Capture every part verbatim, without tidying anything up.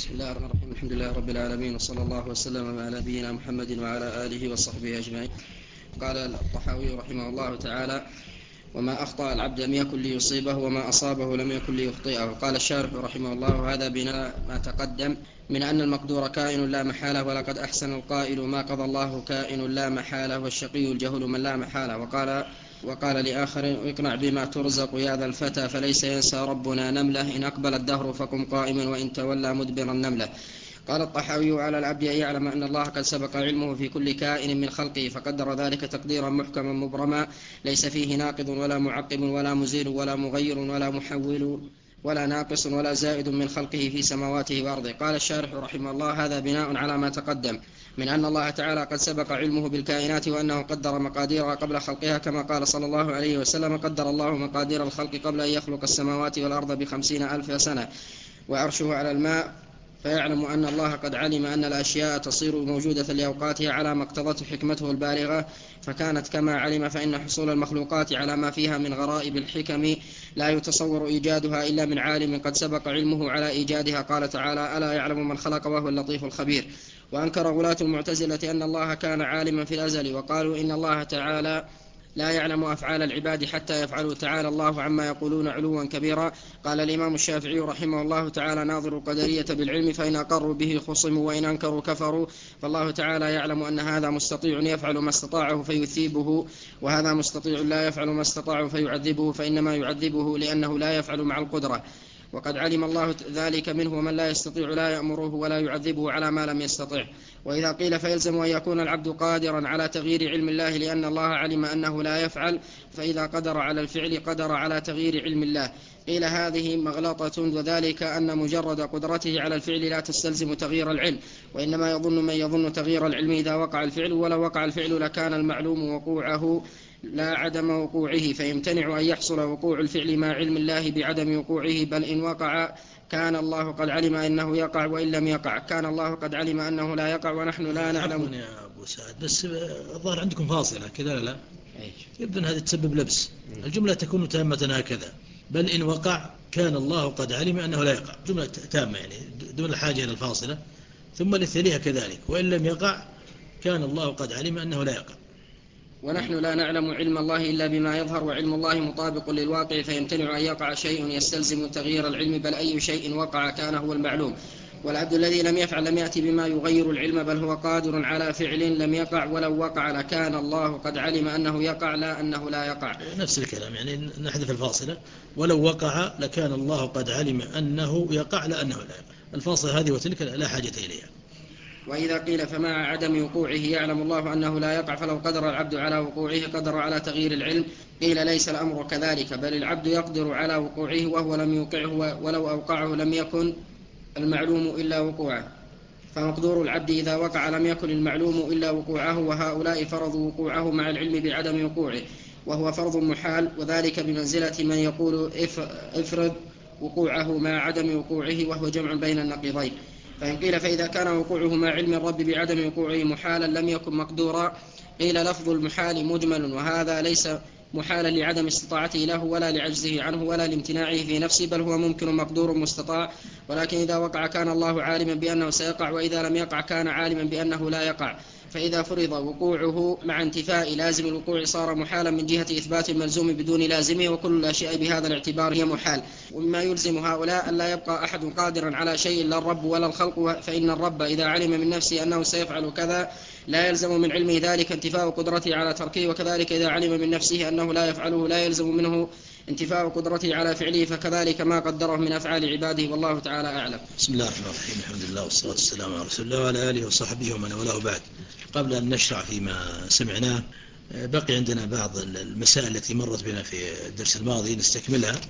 بسم الله الرحمن الرحيم. الحمد لله رب العالمين، وصلى الله وسلم على نبينا محمد وعلى آله وصحبه أجمعين. قال الطحاوي رحمه الله تعالى: وما أخطأ العبد لم يكن ليصيبه، وما أصابه لم يكن ليخطئه. قال الشارح رحمه الله: هذا بناء ما تقدم من أن المقدور كائن لا محالة، ولقد أحسن القائل: ما قضى الله كائن لا محالة، والشقي الجهل من لا محالة. وقال وقال لآخر: اقنع بما ترزق يا ذا الفتى، فليس ينسى ربنا نملة، إن أقبل الدهر فقم قائما، وإن تولى مدبرا نملة. قال الطحاوي: على العبد أن يعلم أن الله قد سبق علمه في كل كائن من خلقه، فقدر ذلك تقديرا محكما مبرما، ليس فيه ناقض ولا معقب ولا مزيل ولا مغير ولا محول ولا ناقص ولا زائد من خلقه في سماواته وأرضه. قال الشارح رحمه الله: هذا بناء على ما تقدم من أن الله تعالى قد سبق علمه بالكائنات، وأنه قدر مقاديرها قبل خلقها، كما قال صلى الله عليه وسلم: قدر الله مقادير الخلق قبل أن يخلق السماوات والأرض بخمسين ألف سنة، وعرشه على الماء، فيعلم أن الله قد علم أن الأشياء تصير موجودة لأوقاتها على ما اقتضته حكمته البالغة، فكانت كما علم. فإن حصول المخلوقات على ما فيها من غرائب الحكم لا يتصور إيجادها إلا من عالم قد سبق علمه على إيجادها. قال تعالى: ألا يعلم من خلق وهو اللطيف الخبير. وأنكر غلاة المعتزلة أن الله كان عالما في الأزل، وقالوا إن الله تعالى لا يعلم أفعال العباد حتى يفعلوا، تعالى الله عما يقولون علوا كبيرا. قال الإمام الشافعي رحمه الله تعالى: ناظر القدرية بالعلم، فإن أقروا به خصموا، وإن أنكروا كفروا. فالله تعالى يعلم أن هذا مستطيع يفعل ما استطاعه فيثيبه، وهذا مستطيع لا يفعل ما استطاعه فيعذبه، فإنما يعذبه لأنه لا يفعل مع القدرة، وقد علم الله ذلك منه. ومن لا يستطيع لا يأمره ولا يعذبه على ما لم يستطع. وإذا قيل فيلزم أن يكون العبد قادرا على تغيير علم الله، لأن الله علم أنه لا يفعل، فإذا قدر على الفعل قدر على تغيير علم الله. قيل هذه مغلطة، وذلك أن مجرد قدرته على الفعل لا تستلزم تغيير العلم، وإنما يظن من يظن تغيير العلم إذا وقع الفعل، ولو وقع الفعل لكان المعلوم وقوعه لا عدم وقوعه، فيمتنع أن يحصل وقوع الفعل مع علم الله بعدم وقوعه، بل إن وقع كان الله قد علم أنه يقع، وإن لم يقع كان الله قد علم أنه لا يقع، ونحن لا نعلم. يا أبو سعد، بس الظاهر عندكم فاصلة كذا لا؟ يبدو أن هذه تسبب لبس. الجملة تكون تامة هكذا: بل إن وقع كان الله قد علم أنه لا يقع، جملة تامة يعني دون الحاجة إلى الفاصلة. ثم للثانية كذلك: وإن لم يقع كان الله قد علم أنه لا يقع. ونحن لا نعلم علم الله إلا بما يظهر، وعلم الله مطابق للواقع، فيمتنع أن يقع شيء يستلزم تغيير العلم، بل أي شيء وقع كان هو المعلوم. والعبد الذي لم يفعل لم يأتي بما يغير العلم، بل هو قادر على فعل لم يقع، ولو وقع لكان الله قد علم أنه يقع لا أنه لا يقع. نفس الكلام، يعني نحذف الفاصلة: ولو وقع لكان الله قد علم أنه يقع لا أنه لا يقع. الفاصلة هذه وتلك لا حاجة إليها. وإذا قيل فمع عدم وقوعه يعلم الله أنه لا يقع، فلو قدر العبد على وقوعه قدر على تغيير العلم. قيل ليس الأمر كذلك، بل العبد يقدر على وقوعه وهو لم يوقعه، ولو أوقعه لم يكن المعلوم إلا وقوعه، فمقدور العبد إذا وقع لم يكن المعلوم إلا وقوعه، وهؤلاء فرضوا وقوعه مع العلم بعدم وقوعه، وهو فرض محال، وذلك بمنزلة من يقول افرض وقوعه مع عدم وقوعه، وهو جمع بين النقيضين. فإن قيل فإذا كان وقوعه مع علم الرب بعدم وقوعه محالا لم يكن مقدورا. قيل لفظ المحال مجمل، وهذا ليس محالا لعدم استطاعته له ولا لعجزه عنه ولا لامتناعه في نفسه، بل هو ممكن مقدور مستطاع. ولكن إذا وقع كان الله عالما بأنه سيقع، وإذا لم يقع كان عالما بأنه لا يقع. فإذا فرض وقوعه مع انتفاء لازم الوقوع صار محالا من جهة إثبات الملزوم بدون لازمه، وكل الأشياء بهذا الاعتبار هي محال. ومما يلزم هؤلاء أن لا يبقى أحد قادرا على شيء لا الرب ولا الخلق، فإن الرب إذا علم من نفسه أنه سيفعل كذا لا يلزم من علمه ذلك انتفاء قدرته على تركه، وكذلك إذا علم من نفسه أنه لا يفعله لا يلزم منه انتفاء قدرته على فعله، فكذلك ما قدره من أفعال عباده، والله تعالى أعلم. بسم الله الرحمن الرحيم. الحمد لله والصلاة والسلام على رسول الله وعلى آله وصحبه ومن والاه. بعد، قبل أن نشرع فيما سمعناه بقي عندنا بعض المسائل التي مرت بنا في الدرس الماضي نستكملها.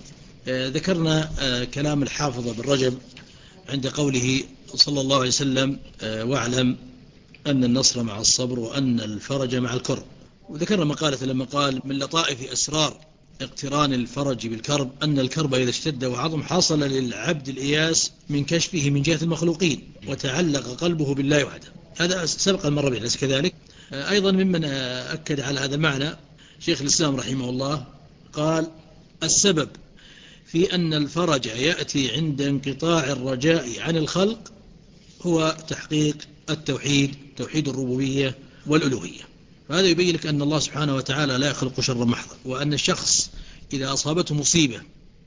ذكرنا كلام الحافظ ابن رجب عند قوله صلى الله عليه وسلم: واعلم أن النصر مع الصبر وأن الفرج مع الكرب. وذكرنا مقالة لما قال: من لطائف أسرار اقتران الفرج بالكرب أن الكرب إذا اشتد وعظم حصل للعبد الإياس من كشفه من جهة المخلوقين، وتعلق قلبه بالله وحده. هذا سبق المرة به، ليس كذلك؟ أيضا ممن أكد على هذا المعنى شيخ الإسلام رحمه الله قال: السبب في أن الفرج يأتي عند انقطاع الرجاء عن الخلق هو تحقيق التوحيد، توحيد الربوبية والألوهية. فهذا يبين لك أن الله سبحانه وتعالى لا يخلق شرا محضا، وأن الشخص إذا أصابته مصيبة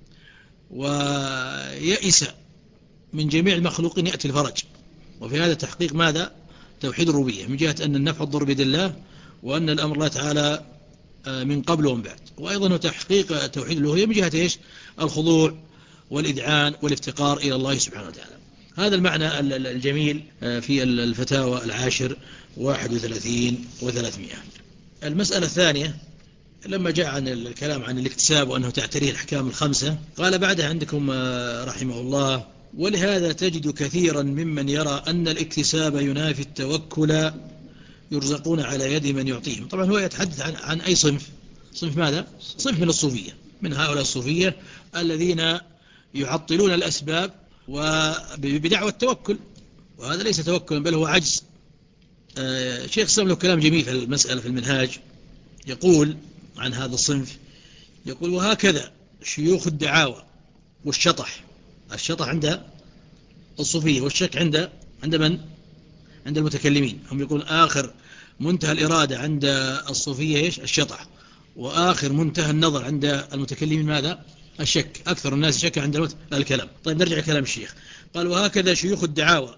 ويئس من جميع المخلوقين يأتي الفرج. وفي هذا تحقيق ماذا؟ توحيد الربوبية، من جهة أن النفع الضر بيد الله، وأن الأمر الله تعالى من قبل ومن بعد. وأيضا تحقيق توحيد الألوهية من جهة إيش؟ الخضوع والإذعان والافتقار إلى الله سبحانه وتعالى. هذا المعنى الجميل في الفتاوى العاشر واحد وثلاثين وثلاثمائة. المسألة الثانية لما جاء عن الكلام عن الاكتساب وأنه تعتريه الأحكام الخمسة، قال بعدها عندكم رحمه الله: ولهذا تجد كثيرا ممن يرى أن الاكتساب ينافي التوكل يرزقون على يد من يعطيهم. طبعا هو يتحدث عن, عن أي صنف؟ صنف ماذا؟ صنف من الصوفية، من هؤلاء الصوفية الذين يعطلون الأسباب وبدعوى التوكل، وهذا ليس توكلا بل هو عجز. آه شيخ سلم له كلام جميل في المسألة في المنهاج، يقول عن هذا الصنف، يقول: وهكذا شيوخ الدعاوى والشطح، الشطح عند الصوفية والشك عند عند من؟ عند المتكلمين. هم يقول آخر منتهى الإرادة عند الصوفية إيش؟ الشطح. وآخر منتهى النظر عند المتكلمين ماذا؟ الشك. أكثر الناس شك عند الكلام. طيب نرجع لكلام الشيخ. قال: وهكذا شيوخ الدعاوى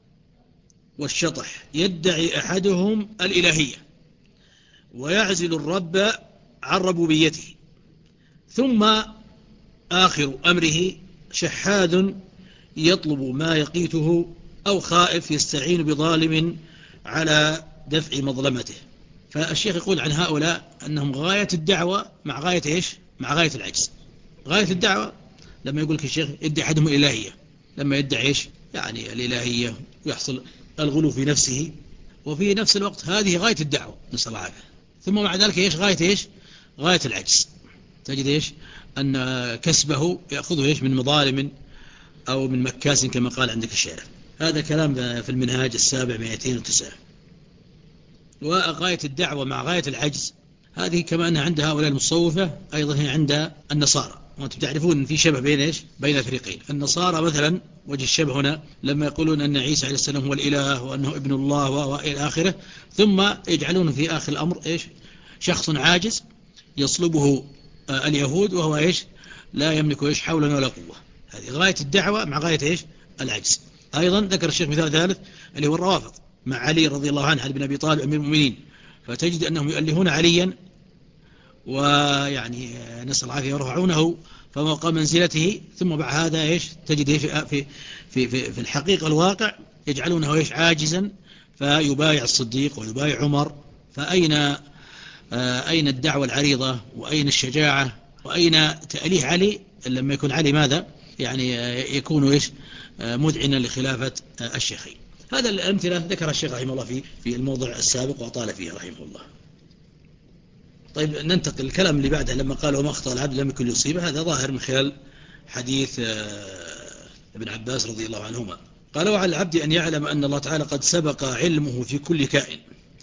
والشطح يدعي أحدهم الإلهية ويعزل الرب عن ربوبيته، ثم آخر أمره شحاذ يطلب ما يقيته أو خائف يستعين بظالم على دفع مظلمته. فالشيخ يقول عن هؤلاء أنهم غاية الدعوة مع غاية إيش؟ مع غاية العجز. غاية الدعوة لما يقول لك الشيخ يدعي أحدهم الإلهية، لما يدعي إيش؟ يعني الإلهية ويحصل الغلو في نفسه، وفي نفس الوقت هذه غاية الدعوة نسأل الله العافية. ثم مع ذلك إيش؟ غاية إيش؟ غاية العجز. تجد إيش؟ أن كسبه يأخذه إيش؟ من مظالم أو من مكاس كما قال عندك الشارع. هذا كلام في المنهاج السابع مئتين وتسعة. وغاية الدعوة مع غاية العجز هذه كما أنها عند هؤلاء المصوفة أيضا هي عند النصارى. وأنتم تعرفون في شبه بين إيش؟ بين الفريقين. النصارى مثلا وجه الشبه هنا لما يقولون أن عيسى عليه السلام هو الإله وأنه ابن الله وإلى آخره، ثم يجعلون في آخر الأمر إيش؟ شخص عاجز يصلبه اليهود وهو إيش؟ لا يملك إيش؟ حولا ولا قوة. هذه غاية الدعوة مع غاية إيش؟ العجز. أيضا ذكر الشيخ مثال ثالث اللي هو الروافض مع علي رضي الله عنه، علي بن أبي طالب أمير المؤمنين، فتجد أنهم يؤلهون عليا ويعني نسأل العافية يرفعونه فوق منزلته، ثم بعد هذا إيش؟ تجد إيش في, في, في, في الحقيقة الواقع يجعلونه إيش؟ عاجزا، فيبايع الصديق ويبايع عمر. فأين أين الدعوة العريضة وأين الشجاعة وأين تأليه علي لما يكون علي ماذا؟ يعني يكون إيش؟ مذعنا لخلافة الشيخين. هذا الأمثلة ذكر الشيخ رحمه الله في في الموضع السابق وأطال فيه رحمه الله. طيب ننتقل الكلام اللي بعده لما قال: وما أخطأ العبد لم يكن يصيبه. هذا ظاهر من خلال حديث ابن عباس رضي الله عنهما. قال: وعلى العبد أن يعلم أن الله تعالى قد سبق علمه في كل كائن.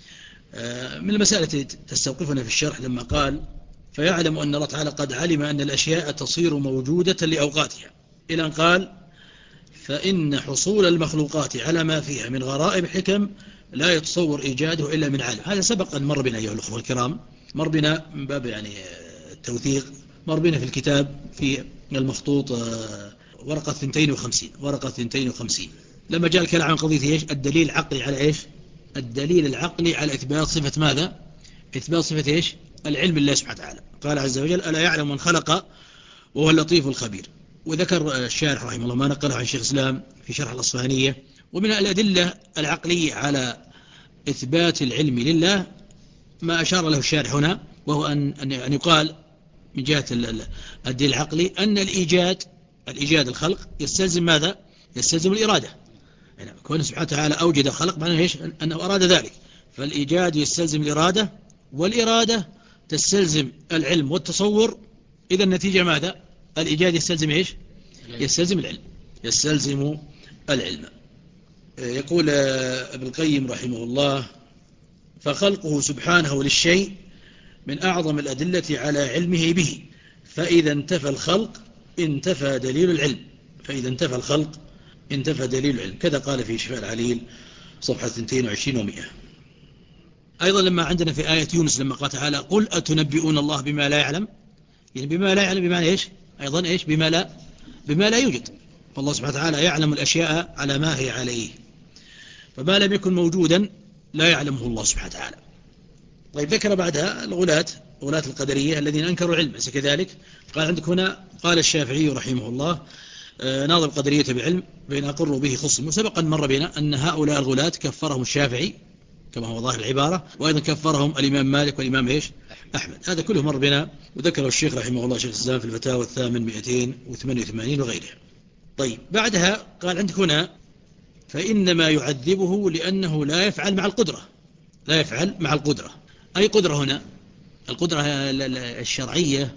من المسائل التي تستوقفنا في الشرح لما قال: فيعلم أن الله تعالى قد علم أن الأشياء تصير موجودة لأوقاتها، إلى أن قال: فإن حصول المخلوقات على ما فيها من غرائب حكم لا يتصور إيجاده إلا من عالم. هذا سبق أن مر بنا أيها الأخوة الكرام، مر بنا من باب يعني التوثيق، مر بنا في الكتاب في المخطوط ورقة اثنتين وخمسين ورقة اثنتين وخمسين لما جاء الكلام عن قضية إيش؟ الدليل العقلي على إيش؟ الدليل العقلي على إثبات صفة ماذا؟ إثبات صفة إيش؟ العلم الله سبحانه وتعالى. قال عز وجل: ألا يعلم من خلق وهو اللطيف الخبير. وذكر الشارح رحمه الله ما نقله عن شيخ الإسلام في شرح الأصفهانية. ومن الأدلة العقلية على إثبات العلم لله ما أشار له الشارح هنا، وهو أن أن يقال من جهة الدليل العقلي أن الإيجاد الإيجاد الخلق يستلزم ماذا؟ يستلزم الإرادة. يعني كونه سبحانه وتعالى أوجد الخلق معناه إيش؟ أنه أراد ذلك. فالإيجاد يستلزم الإرادة، والإرادة تستلزم العلم والتصور. إذا النتيجة ماذا؟ الإيجاد يستلزم إيش؟ يستلزم العلم يستلزم العلم. يقول ابن القيم رحمه الله: فخلقه سبحانه للشيء من أعظم الأدلة على علمه به، فإذا انتفى الخلق انتفى دليل العلم. فإذا انتفى الخلق انتفى دليل العلم، كذا قال في شفاء العليل صفحة اثنين وعشرين ومئة. أيضا لما عندنا في آية يونس لما قال تعالى قل أتنبئون الله بما لا يعلم، يعني بما لا يعلم بمعنى إيش؟ أيضا إيش؟ بما لا بما لا يوجد. فالله سبحانه وتعالى يعلم الأشياء على ما هي عليه، فما لم يكن موجودا لا يعلمه الله سبحانه وتعالى. طيب ذكر بعدها الغلاة، غلاة القدرية الذين أنكروا العلم، أليس كذلك؟ قال عندك هنا قال الشافعي رحمه الله ناظر القدرية بعلم بين أقروا به خصم. وسبقا مر بنا أن هؤلاء الغلاة كفرهم الشافعي كما هو ظاهر العبارة، وأيضا كفرهم الإمام مالك والإمام إيش؟ أحمد. هذا كله مر بنا وذكره الشيخ رحمه الله شيخ الإسلام في الفتاوى الثامن مئتين وثمانية وثمانين وغيرها. طيب بعدها قال عندك هنا فإنما يعذبه لأنه لا يفعل مع القدرة، لا يفعل مع القدرة. أي قدرة هنا؟ القدرة الشرعية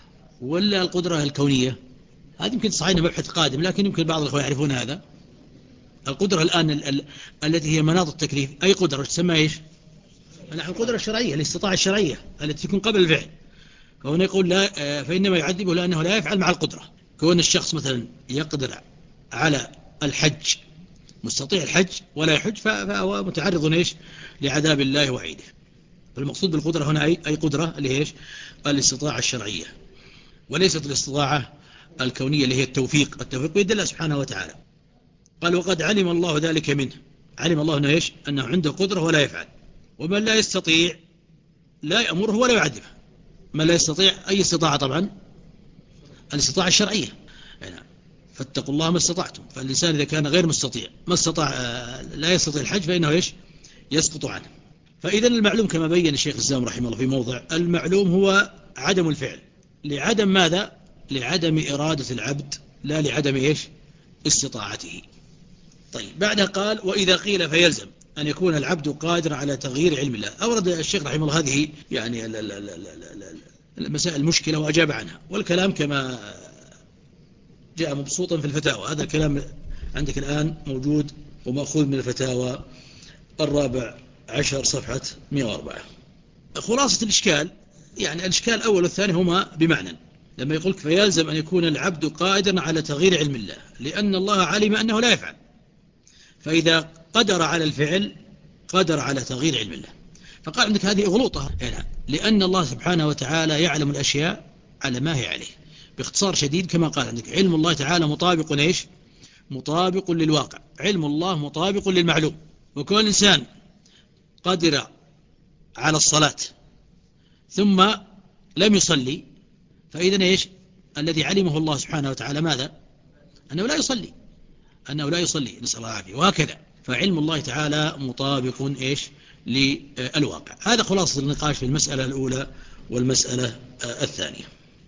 ولا القدرة الكونية؟ هذا يمكن تصحينا مبحث قادم، لكن يمكن بعض الأخوة يعرفون هذا. القدرة الآن ال ال التي هي مناط التكليف، أي قدرة تسمى إيش؟ نحن القدرة الشرعية، الاستطاعة الشرعية التي تكون قبل الفعل. فهنا يقول لا فإنما يعذبه لأنه لا يفعل مع القدرة. كون الشخص مثلا يقدر على الحج، مستطيع الحج ولا يحج، فهو متعرض إيش؟ لعذاب الله وعيده. فالمقصود بالقدرة هنا أي, أي قدرة اللي هي إيش؟ الاستطاعة الشرعية، وليست الاستطاعة الكونية اللي هي التوفيق. التوفيق بيد الله سبحانه وتعالى. قال وقد علم الله ذلك منه، علم الله أنه إيش؟ أنه عنده قدرة ولا يفعل. ومن لا يستطيع لا يأمره ولا يعذبه. من لا يستطيع أي استطاعة؟ طبعا الاستطاعة الشرعية. يعني فاتقوا الله ما استطعتم. فالإنسان إذا كان غير مستطيع ما استطاع لا يستطيع الحج فإنه إيش؟ يسقط عنه. فإذا المعلوم كما بين الشيخ الإسلام رحمه الله في موضع، المعلوم هو عدم الفعل. لعدم ماذا؟ لعدم إرادة العبد، لا لعدم إيش؟ استطاعته. طيب بعدها قال وإذا قيل فيلزم أن يكون العبد قادر على تغيير علم الله. أورد الشيخ رحمه الله هذه يعني المسائل المشكلة وأجاب عنها، والكلام كما جاء مبسوطا في الفتاوى. هذا الكلام عندك الآن موجود ومأخوذ من الفتاوى الرابع عشر صفحة مئة وأربعة. خلاصة الإشكال، يعني الإشكال الأول والثاني هما بمعنى، لما يقولك فيلزم أن يكون العبد قادرا على تغيير علم الله، لأن الله علم أنه لا يفعل، فإذا قدر على الفعل قدر على تغيير علم الله. فقال عندك هذه غلوطة، يعني لأن الله سبحانه وتعالى يعلم الأشياء على ما هي عليه. باختصار شديد كما قال عندك علم الله تعالى مطابق إيش؟ مطابق للواقع. علم الله مطابق للمعلوم. وكل إنسان قدر على الصلاة ثم لم يصلي، فإذا إيش؟ الذي علمه الله سبحانه وتعالى ماذا؟ أنه لا يصلي، أنه لا يصلي، نسأل الله العافية. وهكذا فعلم الله تعالى مطابق إيش؟ للواقع. هذا خلاصة النقاش في المسألة الأولى والمسألة الثانية.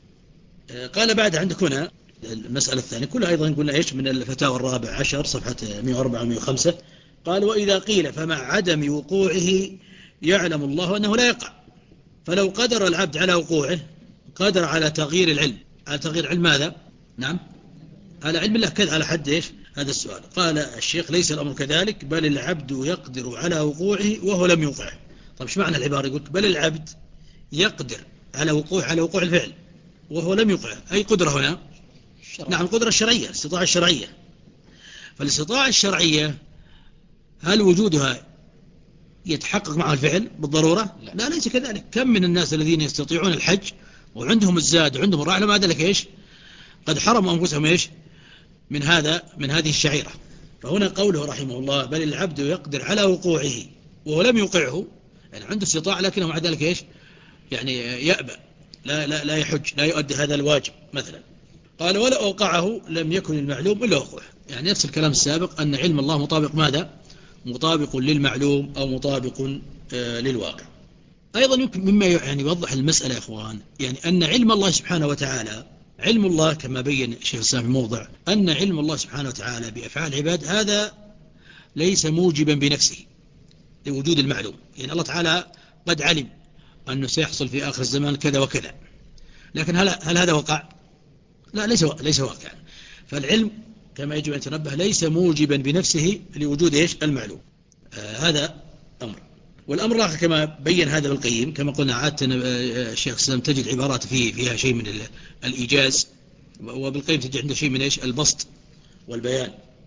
قال بعد عندك هنا المسألة الثانية كلها أيضا قلنا إيش؟ من الفتاوى الرابع عشر صفحة مئة وأربعة ومئة وخمسة. قال وإذا قيل فمع عدم وقوعه يعلم الله أنه لا يقع. فلو قدر العبد على وقوعه قدر على تغيير العلم، على تغيير علم ماذا؟ نعم على علم الله. كذا على حد إيش؟ هذا السؤال. قال الشيخ ليس الأمر كذلك، بل العبد يقدر على وقوعه وهو لم يوقعه. طيب ايش معنى العبارة؟ يقول بل العبد يقدر على وقوع على وقوع الفعل وهو لم يوقعه. أي قدرة هنا؟ الشرعية. نعم القدرة الشرعية، الاستطاعة الشرعية. فالاستطاعة الشرعية هل وجودها يتحقق مع الفعل بالضرورة؟ لا. لا ليس كذلك. كم من الناس الذين يستطيعون الحج وعندهم الزاد وعندهم الراحلة ما ذلك إيش؟ قد حرموا أنفسهم إيش؟ من هذا من هذه الشعيرة. فهنا قوله رحمه الله بل العبد يقدر على وقوعه وهو لم يوقعه، يعني عنده استطاعة لكنه مع ذلك إيش؟ يعني يأبى، لا, لا, لا يحج، لا يؤدي هذا الواجب مثلا. قال ولا أوقعه لم يكن المعلوم إلا وقوعه. يعني نفس الكلام السابق أن علم الله مطابق ماذا؟ مطابق للمعلوم أو مطابق آه للواقع. أيضا يمكن مما يعني يوضح المسألة يا إخوان، يعني أن علم الله سبحانه وتعالى، علم الله كما بين الشيخ الإسلام في موضع، أن علم الله سبحانه وتعالى بأفعال العباد هذا ليس موجبا بنفسه لوجود المعلوم. يعني الله تعالى قد علم أنه سيحصل في آخر الزمان كذا وكذا، لكن هل, هل هذا وقع؟ لا ليس ليس واقعا. فالعلم كما يجب أن تنبه ليس موجبا بنفسه لوجود إيش؟ المعلوم. آه هذا أمر. والأمر الآخر كما بين هذا ابن القيم كما قلنا عادة الشيخ الإسلام تجد عبارات فيه فيها شيء من الإيجاز، وابن القيم تجد عنده شيء من إيش؟ البسط والبيان.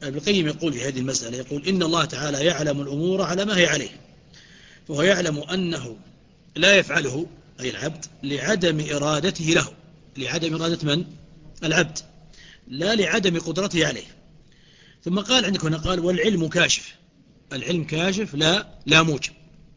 ابن القيم يقول في هذه المسألة، يقول إن الله تعالى يعلم الأمور على ما هي عليه، فهو يعلم أنه لا يفعله أي العبد لعدم إرادته له، لعدم إرادة من؟ العبد، لا لعدم قدرته عليه. ثم قال عندك هنا قال والعلم كاشف، العلم كاشف لا لا موجب،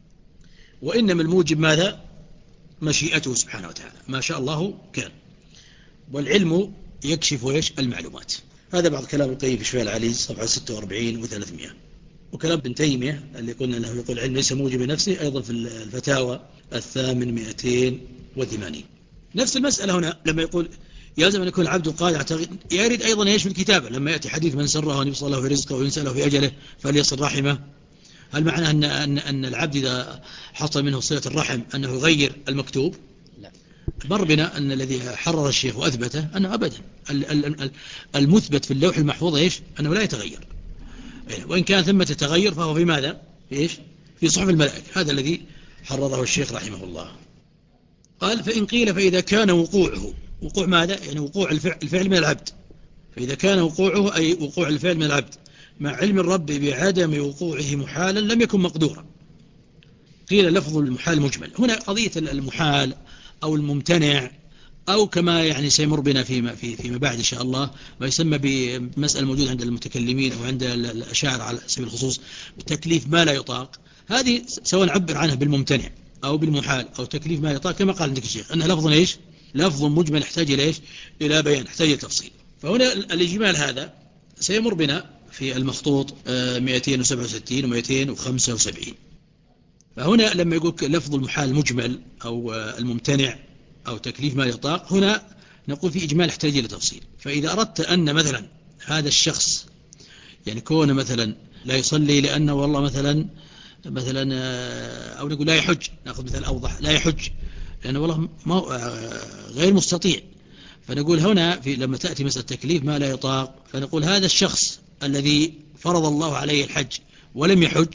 وإنما الموجب ماذا؟ مشيئته سبحانه وتعالى، ما شاء الله كان، والعلم يكشف ويش المعلومات. هذا بعض كلام القيم في شفاء العليل صفحة ستة وأربعين وثلاثمائة. وكلام ابن تيمية اللي قلنا أنه يقول العلم ليس موجب نفسه أيضا في الفتاوى الثامن مئتين وثمانين. نفس المسألة هنا لما يقول يلزم أن يكون العبد قادر، يريد أيضا يشمل الكتابة لما يأتي حديث من سره أن يبصر له في رزقه وينسى له في أجله فليصل رحمه. هل معنى أن, أن, أن العبد إذا حصل منه صلة الرحم أنه يغير المكتوب؟ لا. مر بنا أن الذي حرر الشيخ وأثبته أنه أبدا المثبت في اللوح المحفوظ إيش؟ أنه لا يتغير، وإن كان ثمة تغير فهو في ماذا؟ في إيش؟ في صحف الملائكة. هذا الذي حرره الشيخ رحمه الله. قال فإن قيل فإذا كان وقوعه، وقوع ماذا؟ يعني وقوع الفعل من العبد، فإذا كان وقوعه أي وقوع الفعل من العبد مع علم الرب بعدم وقوعه محالا لم يكن مقدورا، قيل لفظ المحال مجمل. هنا قضية المحال أو الممتنع أو كما يعني سيمر بنا فيما, في فيما بعد إن شاء الله ما يسمى بمسألة موجودة عند المتكلمين أو عند الأشاعرة على سبيل الخصوص بتكليف ما لا يطاق. هذه سواء نعبر عنها بالممتنع أو بالمحال أو تكليف ما يطاق كما قال عندك الشيخ أنها لفظ إيش؟ لفظ مجمل يحتاج إلى إيش؟ إلى بيان، يحتاج إلى تفصيل. فهنا الإجمال هذا سيمر بنا في المخطوط مئتين وسبعة وستين ومئتين وخمسة وسبعين. فهنا لما يقول لفظ المحال مجمل أو الممتنع أو تكليف ما يطاق، هنا نقول في إجمال يحتاج إلى تفصيل. فإذا أردت أن مثلا هذا الشخص يعني كونه مثلا لا يصلي لأنه والله مثلا مثلا أو نقول لا يحج، نأخذ مثال أوضح، لا يحج لأنه والله ما غير مستطيع، فنقول هنا في لما تأتي مسألة تكليف ما لا يطاق فنقول هذا الشخص الذي فرض الله عليه الحج ولم يحج،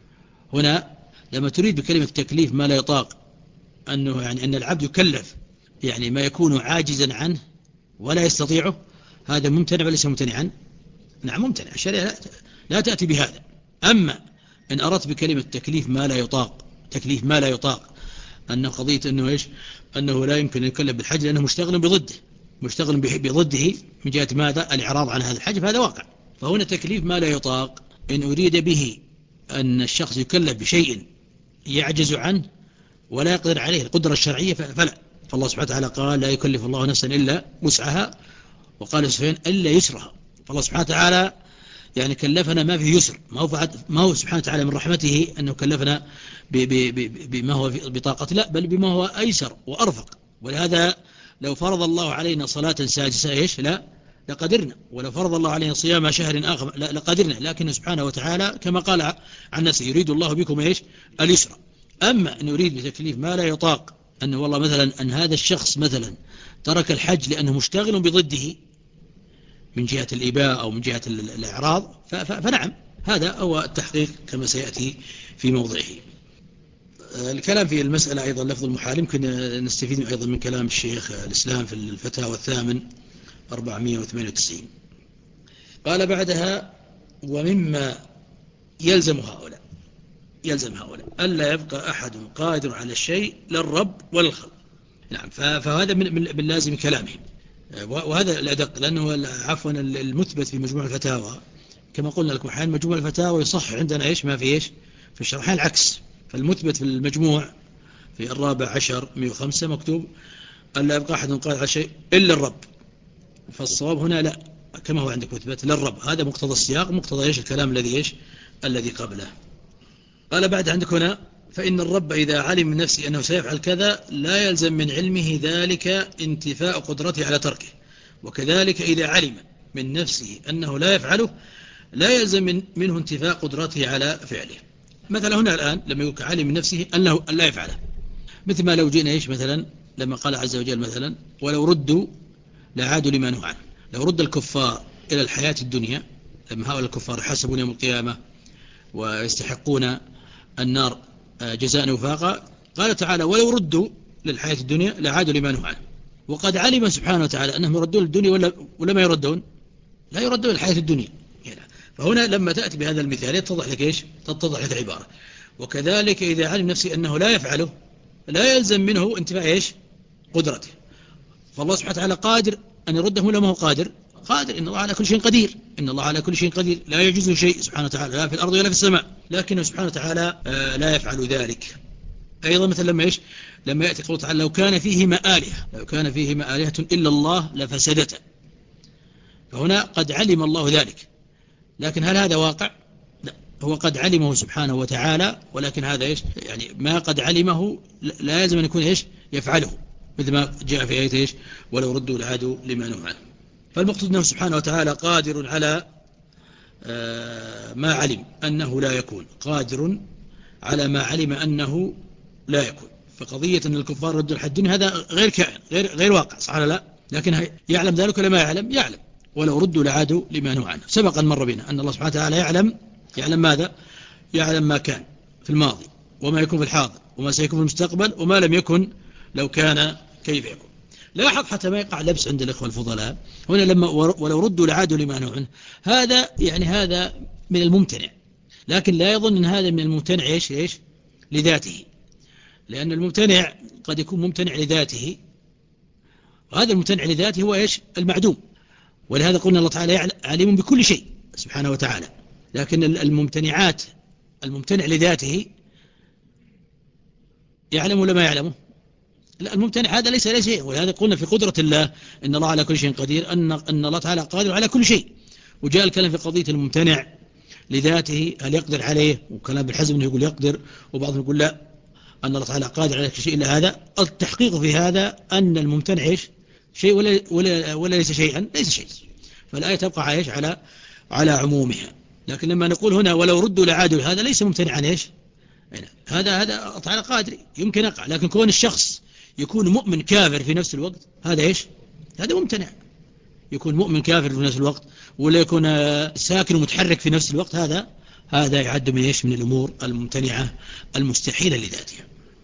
هنا لما تريد بكلمة تكليف ما لا يطاق أنه يعني أن العبد يكلف يعني ما يكون عاجزا عنه ولا يستطيعه، هذا ممتنع وليس ممتنعا؟ نعم ممتنع، الشريعة لا, لا تأتي بهذا. أما إن أردت بكلمة تكليف ما لا يطاق، تكليف ما لا يطاق أنه قضية أنه إيش؟ أنه لا يمكن أن يكلف بالحج لأنه مشتغل بضده، مشتغل بضده من جهة ماذا؟ الإعراض عن هذا الحج، فهذا واقع. فهنا تكليف ما لا يطاق إن أريد به أن الشخص يكلف بشيء يعجز عنه ولا يقدر عليه القدرة الشرعية فلا. فالله سبحانه وتعالى قال لا يكلف الله نفسا إلا وسعها، وقال سبحانه إلا يسرها. فالله سبحانه وتعالى يعني كلفنا ما فيه يسر، ما هو, ما هو سبحانه وتعالى من رحمته أنه كلفنا بما هو بطاقة، لا بل بما هو أيسر وأرفق. ولهذا لو فرض الله علينا صلاة سادسة إيش لا لقدرنا، ولو فرض الله علينا صيام شهر آخر لقدرنا، لكن سبحانه وتعالى كما قال عن نفسه يريد الله بكم إيش اليسر. أما أن يريد بتكليف ما لا يطاق أنه والله مثلا أن هذا الشخص مثلا ترك الحج لأنه مشتغل بضده من جهة الإباء أو من جهة الإعراض، فنعم هذا هو التحقيق كما سيأتي في موضعه. الكلام في المسألة أيضا لفظ المحال يمكن نستفيد أيضا من كلام الشيخ الإسلام في الفتاوى الثامن أربعمائة وثمانية وتسعين. قال بعدها ومما يلزم هؤلاء، يلزم هؤلاء ألا يبقى أحد قادر على الشيء للرب والخلق. نعم، فهذا من, من لازم كلامهم، وهذا الأدق لأنه عفوا المثبت في مجموع الفتاوى كما قلنا لكم حين مجموع الفتاوى يصح عندنا إيش ما في إيش في الشرحين العكس. فالمثبت في المجموع في الرابع عشر مئة وخمسة مكتوب ألا يبقى أحد قادر على شيء إلا الرب، فالصواب هنا لا كما هو عندك مثبت للرب. هذا مقتضى السياق، مقتضى إيش الكلام الذي إيش الذي قبله. قال بعد عندك هنا فإن الرب إذا علم من نفسه أنه سيفعل كذا لا يلزم من علمه ذلك انتفاء قدرته على تركه، وكذلك إذا علم من نفسه أنه لا يفعله لا يلزم من منه انتفاء قدرته على فعله. مثلا هنا الآن لما يقول علم من نفسه أنه لا يفعله، مثل ما لو جئنا إيش مثلا لما قال عز وجل مثلا ولو ردوا لعادوا لما نهوا عنه. لو رد الكفار إلى الحياة الدنيا لما هؤلاء الكفار يحاسبون يوم القيامة ويستحقون النار جزاء وفاقا، قال تعالى ولو ردوا للحياة الدنيا لعادوا لما نهوا عنه. وقد علم سبحانه وتعالى أنهم يردون للدنيا ولا, ولا ما يردون؟ لا يردون للحياة الدنيا. فهنا لما تأتي بهذا المثال يتضح لك إيش؟ تتضح لك العبارة. وكذلك إذا علم نفسي أنه لا يفعله لا يلزم منه انتفاء إيش؟ قدرته. فالله سبحانه وتعالى قادر أن يرده ولا ما هو قادر؟ قادر. إن الله على كل شيء قدير. إن الله على كل شيء قدير، لا يجوز شيء سبحانه وتعالى لا في الأرض ولا في السماء، لكنه سبحانه وتعالى لا يفعل ذلك. أيضا مثل لما إيش؟ لما يأتي قوله تعالى: لو كان فيهما آلهة لو كان فيهما آلهة إلا الله لفسدتا. فهنا قد علم الله ذلك، لكن هل هذا واقع؟ لا، هو قد علمه سبحانه وتعالى، ولكن هذا إيش؟ يعني ما قد علمه لا يلزم أن يكون إيش؟ يفعله، مثل ما جاء في آية إيش؟ ولو ردوا لعادوا لما نهوا عنه. فالمقصود أنه سبحانه وتعالى قادر على ما علم أنه لا يكون، قادر على ما علم أنه لا يكون. فقضية أن الكفار ردوا الحج الدنيا هذا غير كائن، غير, غير واقع، صح ولا لا؟ لكن يعلم ذلك ولا ما يعلم؟ يعلم. ولو ردوا لعادوا لما نهوا عنه. سبق أن مر بنا أن الله سبحانه وتعالى يعلم يعلم ماذا؟ يعلم ما كان في الماضي وما يكون في الحاضر وما سيكون في المستقبل وما لم يكن لو كان كيف يكون. لاحظ حتى ما يقع لبس عند الإخوة الفضلاء هنا لما ولو ردوا لعادوا لما نهوا عنه، هذا يعني هذا من الممتنع، لكن لا يظن أن هذا من الممتنع إيش إيش لذاته، لأن الممتنع قد يكون ممتنع لذاته، وهذا الممتنع لذاته هو إيش؟ المعدوم. ولهذا قلنا الله تعالى عليم بكل شيء سبحانه وتعالى، لكن الممتنعات الممتنع لذاته يعلم ولا ما يعلمه؟ لا، الممتنع هذا ليس له شيء. ولهذا قلنا في قدرة الله إن الله على كل شيء قدير، أن أن الله تعالى قادر على كل شيء. وجاء الكلام في قضية الممتنع لذاته هل يقدر عليه، وكلام بالحزم أنه يقول يقدر، وبعضهم يقول لا، أن الله تعالى قادر على كل شيء إلا هذا. التحقيق في هذا أن الممتنع إيش؟ شيء ولا ولا ولا ليس شيئا، ليس شيء. فالآية تبقى عايش على على عمومها. لكن لما نقول هنا ولو ردوا لعادوا، هذا ليس ممتنعا إيش؟ هذا هذا تعالى قادر يمكن يقع، لكن كون الشخص يكون مؤمن كافر في نفس الوقت هذا إيش؟ هذا ممتنع. يكون مؤمن كافر في نفس الوقت ولا يكون ساكن ومتحرك في نفس الوقت، هذا هذا يعد من إيش؟ من الأمور الممتنعة المستحيلة لذاتها.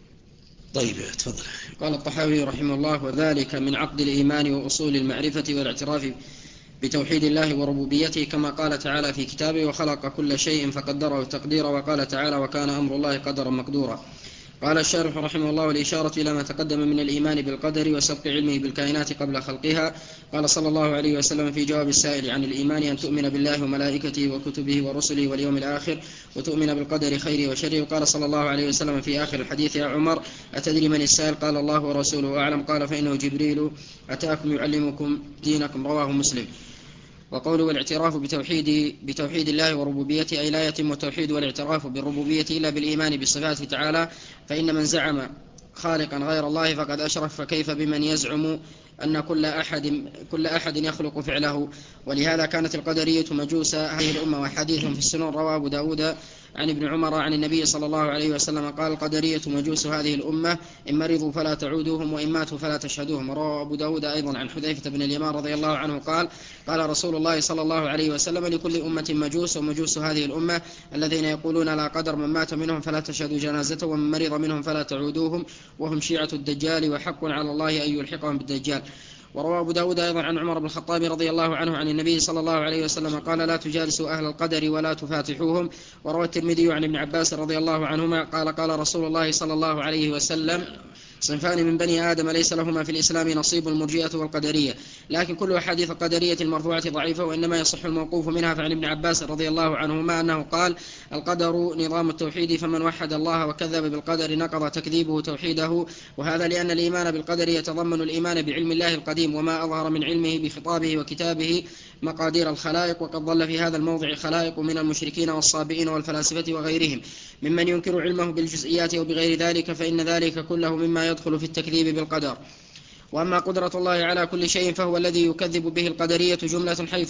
طيب تفضل. قال الطحاوي رحمه الله: وذلك من عقد الإيمان وأصول المعرفة والاعتراف بتوحيد الله وربوبيته، كما قال تعالى في كتابه: وخلق كل شيء فقدره تقديرا. وقال تعالى: وكان أمر الله قدرا مقدورا. قال الشارح رحمه الله: الإشارة إلى ما تقدم من الإيمان بالقدر وسبق علمه بالكائنات قبل خلقها. قال صلى الله عليه وسلم في جواب السائل عن الإيمان: أن تؤمن بالله وملائكته وكتبه ورسله واليوم الآخر وتؤمن بالقدر خيره وشره. وقال صلى الله عليه وسلم في آخر الحديث: يا عمر، أتدري من السائل؟ قال: الله ورسوله أعلم. قال: فإنه جبريل أتاكم يعلمكم دينكم. رواه مسلم. وقوله والاعتراف بتوحيد, بتوحيد الله وربوبيته، أي لا يتم التوحيد والاعتراف بالربوبية إلا بالإيمان بصفاته تعالى، فإن من زعم خالقا غير الله فقد أشرك، فكيف بمن يزعم أن كل أحد, كل أحد يخلق فعله. ولهذا كانت القدرية مجوس هذه الأمة. وحديث في السنن رواه أبو داود عن ابن عمر عن النبي صلى الله عليه وسلم قال: القدرية مجوس هذه الأمة، إن مرضوا فلا تعودوهم وإن ماتوا فلا تشهدوهم. رواه أبو داود أيضا عن حذيفة بن اليمان رضي الله عنه قال: قال رسول الله صلى الله عليه وسلم: لكل أمة مجوس، ومجوس هذه الأمة الذين يقولون لا قدر، من مات منهم فلا تشهدوا جنازته ومن مرض منهم فلا تعودوهم، وهم شيعة الدجال، وحق على الله أن يلحقهم بالدجال. وروى أبو داود أيضا عن عمر بن الخطاب رضي الله عنه عن النبي صلى الله عليه وسلم قال: لا تجالسوا أهل القدر ولا تفاتحوهم. وروى الترمذي عن ابن عباس رضي الله عنهما قال: قال رسول الله صلى الله عليه وسلم: صنفان من بني آدم ليس لهما في الإسلام نصيب، المرجئة والقدرية. لكن كل أحاديث القدرية المرفوعة ضعيفة، وإنما يصح الموقوف منها. فعن ابن عباس رضي الله عنهما أنه قال: القدر نظام التوحيد، فمن وحد الله وكذب بالقدر نقض تكذيبه توحيده. وهذا لأن الإيمان بالقدر يتضمن الإيمان بعلم الله القديم وما أظهر من علمه بخطابه وكتابه مقادير الخلائق. وقد ضل في هذا الموضع خلائق من المشركين والصابئين والفلاسفة وغيرهم ممن ينكر علمه بالجزئيات وبغير ذلك، فإن ذلك كله مما يدخل في التكذيب بالقدر. وأما قدرة الله على كل شيء فهو الذي يكذب به القدرية جملة، حيث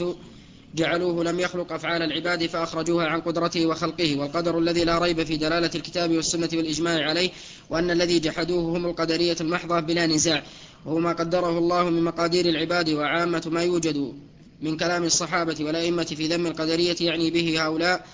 جعلوه لم يخلق أفعال العباد فأخرجوها عن قدرته وخلقه. والقدر الذي لا ريب في دلالة الكتاب والسنة والإجماع عليه، وأن الذي جحدوه هم القدرية المحضة بلا نزاع، وهو ما قدره الله من مقادير العباد. وعامة ما يوجد من كلام الصحابة والأئمة في ذم القدرية يعني به هؤلاء،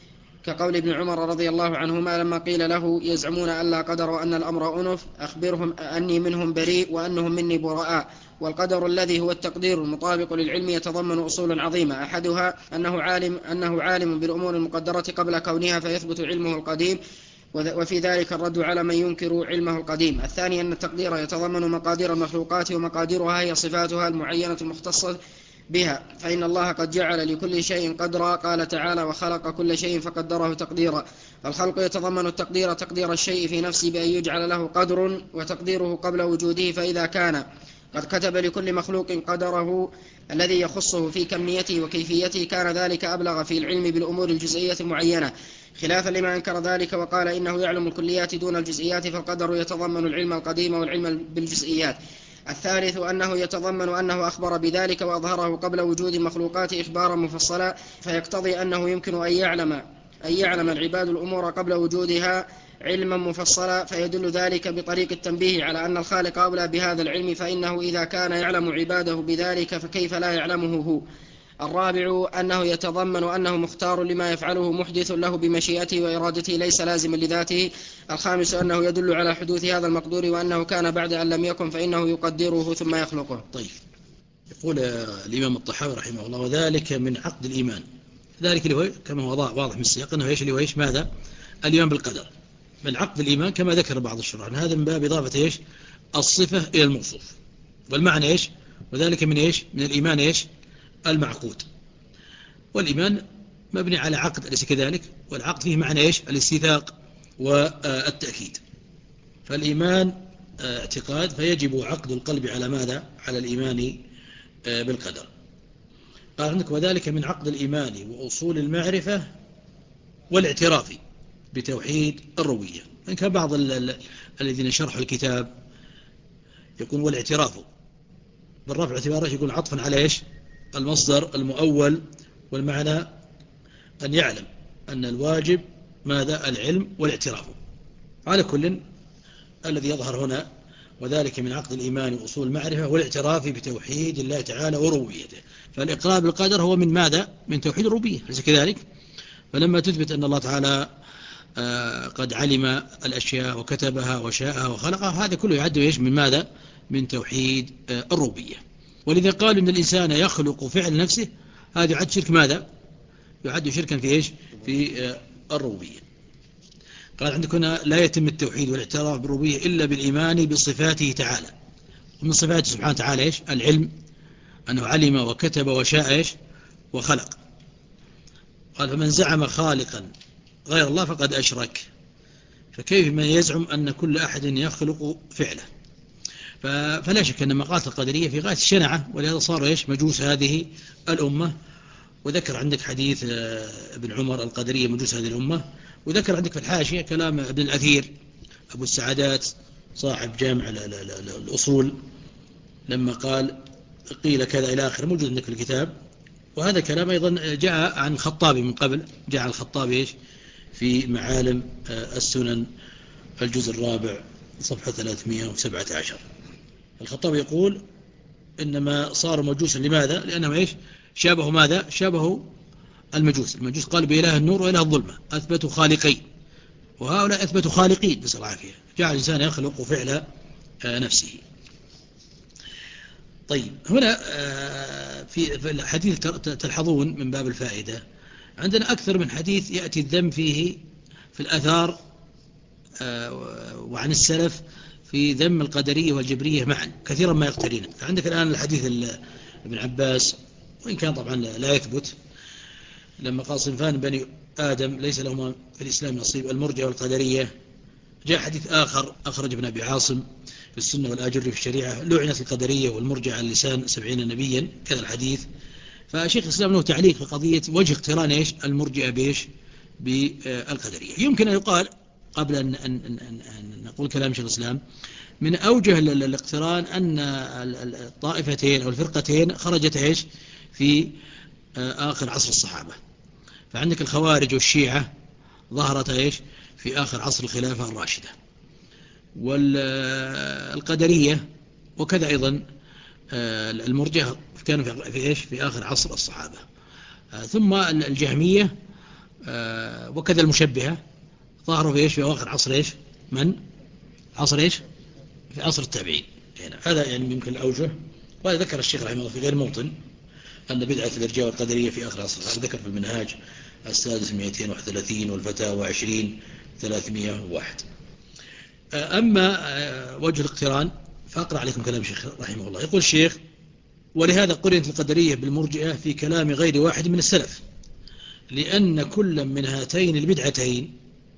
كقول ابن عمر رضي الله عنهما لما قيل له: يزعمون أن لا قدر وأن الأمر أنف، أخبرهم أني منهم بريء وأنهم مني براء. والقدر الذي هو التقدير المطابق للعلم يتضمن أصول عظيمة، أحدها أنه عالم, أنه عالم بالأمور المقدرة قبل كونها فيثبت علمه القديم، وفي ذلك الرد على من ينكر علمه القديم. الثاني أن التقدير يتضمن مقادير المخلوقات، ومقاديرها هي صفاتها المعينة المختصة بها، فإن الله قد جعل لكل شيء قدرا، قال تعالى: وخلق كل شيء فقدره تقديرا. الخلق يتضمن التقدير تقدير الشيء في نفسه بأن يجعل له قدر وتقديره قبل وجوده، فإذا كان قد كتب لكل مخلوق قدره الذي يخصه في كميته وكيفيته كان ذلك أبلغ في العلم بالأمور الجزئية المعينة، خلافا لما أنكر ذلك وقال إنه يعلم الكليات دون الجزئيات، فالقدر يتضمن العلم القديم والعلم بالجزئيات. الثالث أنه يتضمن أنه أخبر بذلك وأظهره قبل وجود المخلوقات إخبارا مفصلا، فيقتضي أنه يمكن أن يعلم, أن يعلم العباد الأمور قبل وجودها علما مفصلا، فيدل ذلك بطريق التنبيه على أن الخالق أولى بهذا العلم، فإنه إذا كان يعلم عباده بذلك فكيف لا يعلمه هو. الرابع أنه يتضمن أنه مختار لما يفعله محدث له بمشيئته وإرادته ليس لازما لذاته. الخامس أنه يدل على حدوث هذا المقدور، وأنه كان بعد أن لم يكن فإنه يقدره ثم يخلقه. طيب، يقول الإمام الطحاوي رحمه الله: وذلك من عقد الإيمان. ذلك اللي هو كما هو واضح من السياق أنه إيش اللي هو إيش ماذا؟ الإيمان بالقدر. من عقد الإيمان كما ذكر بعض الشراح، هذا من باب إضافة إيش؟ الصفة إلى الموصوف، والمعنى إيش؟ وذلك من إيش؟ من الإيمان إيش؟ المعقود. والإيمان مبني على عقد، أليس كذلك؟ والعقد فيه معنى إيش؟ الاستيثاق والتأكيد. فالإيمان اعتقاد، فيجب عقد القلب على ماذا؟ على الإيمان بالقدر. قال عندك: وذلك من عقد الإيمان وأصول المعرفة والاعتراف بتوحيد الربوبية. إن كان بعض الذين شرحوا الكتاب يقول والاعتراف بالرفع اعتباره، يقول عطفا على إيش؟ المصدر المؤول، والمعنى أن يعلم أن الواجب ماذا؟ العلم والاعتراف. على كل الذي يظهر هنا وذلك من عقد الإيمان وأصول المعرفة والاعتراف بتوحيد الله تعالى وربوبيته. فالإقرار بالقدر هو من ماذا؟ من توحيد الربوبية، ليس كذلك؟ فلما تثبت أن الله تعالى قد علم الأشياء وكتبها وشاءها وخلقها، هذا كله يعد إيش؟ من ماذا؟ من توحيد الربوبية. ولذا قالوا أن الإنسان يخلق فعل نفسه، هذا يعد شرك ماذا؟ يعد شركا في إيش؟ في الربوبية. قال عندك هنا: لا يتم التوحيد والاعتراف بالربوبية إلا بالإيمان بصفاته تعالى. ومن صفاته سبحانه وتعالى إيش؟ العلم، أنه علم وكتب وشاء إيش؟ وخلق. قال: فمن زعم خالقا غير الله فقد أشرك. فكيف من يزعم أن كل أحد يخلق فعله؟ فلا شك أن مقالة القدرية في غاية الشنعة، ولهذا صار إيش؟ مجوس هذه الأمة. وذكر عندك حديث ابن عمر: القدرية مجوس هذه الأمة. وذكر عندك في الحاشية كلام ابن الأثير أبو السعادات صاحب جامع الأصول، لما قال: قيل كذا إلى آخر، موجود عندك في الكتاب. وهذا كلام أيضا جاء عن الخطابي من قبل، جاء عن الخطابي إيش؟ في معالم السنن الجزء الرابع صفحة ثلاثمائة وسبعة عشر. الخطابي يقول: إنما صار مجوسا. لماذا؟ لأنهم إيش؟ شابهوا ماذا؟ شابهوا المجوس. المجوس قالوا بإله النور وإله الظلمة، أثبتوا خالقين، وهؤلاء أثبتوا خالقين، نسأل الله العافية. جعل الإنسان يخلق فعل نفسه. طيب، هنا في الحديث تلحظون من باب الفائدة عندنا أكثر من حديث يأتي الذم فيه في الأثار وعن السلف في ذم القدرية والجبرية معا، كثيرا ما يقترين. فعندك الآن الحديث ابن عباس، وإن كان طبعا لا يثبت، لما قال: صنفان بني آدم ليس لهما في الإسلام نصيب، المرجئة والقدرية. جاء حديث آخر أخرج ابن أبي عاصم في السنة والآجري في الشريعة: لعنت القدرية والمرجئة على لسان سبعين نبيا، كذا الحديث. فشيخ الإسلام له تعليق في قضية وجه اقتران إيش؟ المرجئة بإيش؟ بالقدرية. يمكن أن يقال قبل أن, أن, أن, أن نقول كلام شيخ الإسلام، من أوجه الاقتران أن الطائفتين أو الفرقتين خرجت إيش؟ في آخر عصر الصحابة. فعندك الخوارج والشيعة ظهرت إيش؟ في آخر عصر الخلافة الراشدة، والقدرية وكذا أيضا المرجئة كانوا في إيش؟ في آخر عصر الصحابة. ثم الجهمية وكذا المشبهة ظهروا في إيش؟ في آخر عصر إيش؟ من؟ عصر إيش؟ في عصر التابعين. هذا يعني يمكن الأوجه وهذا ذكر الشيخ رحمه الله في غير موطن أن بدعة الإرجاء والقدرية في آخر عصر، ذكر في المنهاج السادس مئتين وواحد وثلاثين والفتاوى عشرين ثلاثمئة وواحد. أما وجه الاقتران فأقرأ عليكم كلام الشيخ رحمه الله. يقول الشيخ: ولهذا قرنت القدرية بالمرجئة في كلام غير واحد من السلف، لأن كل من هاتين البدعتين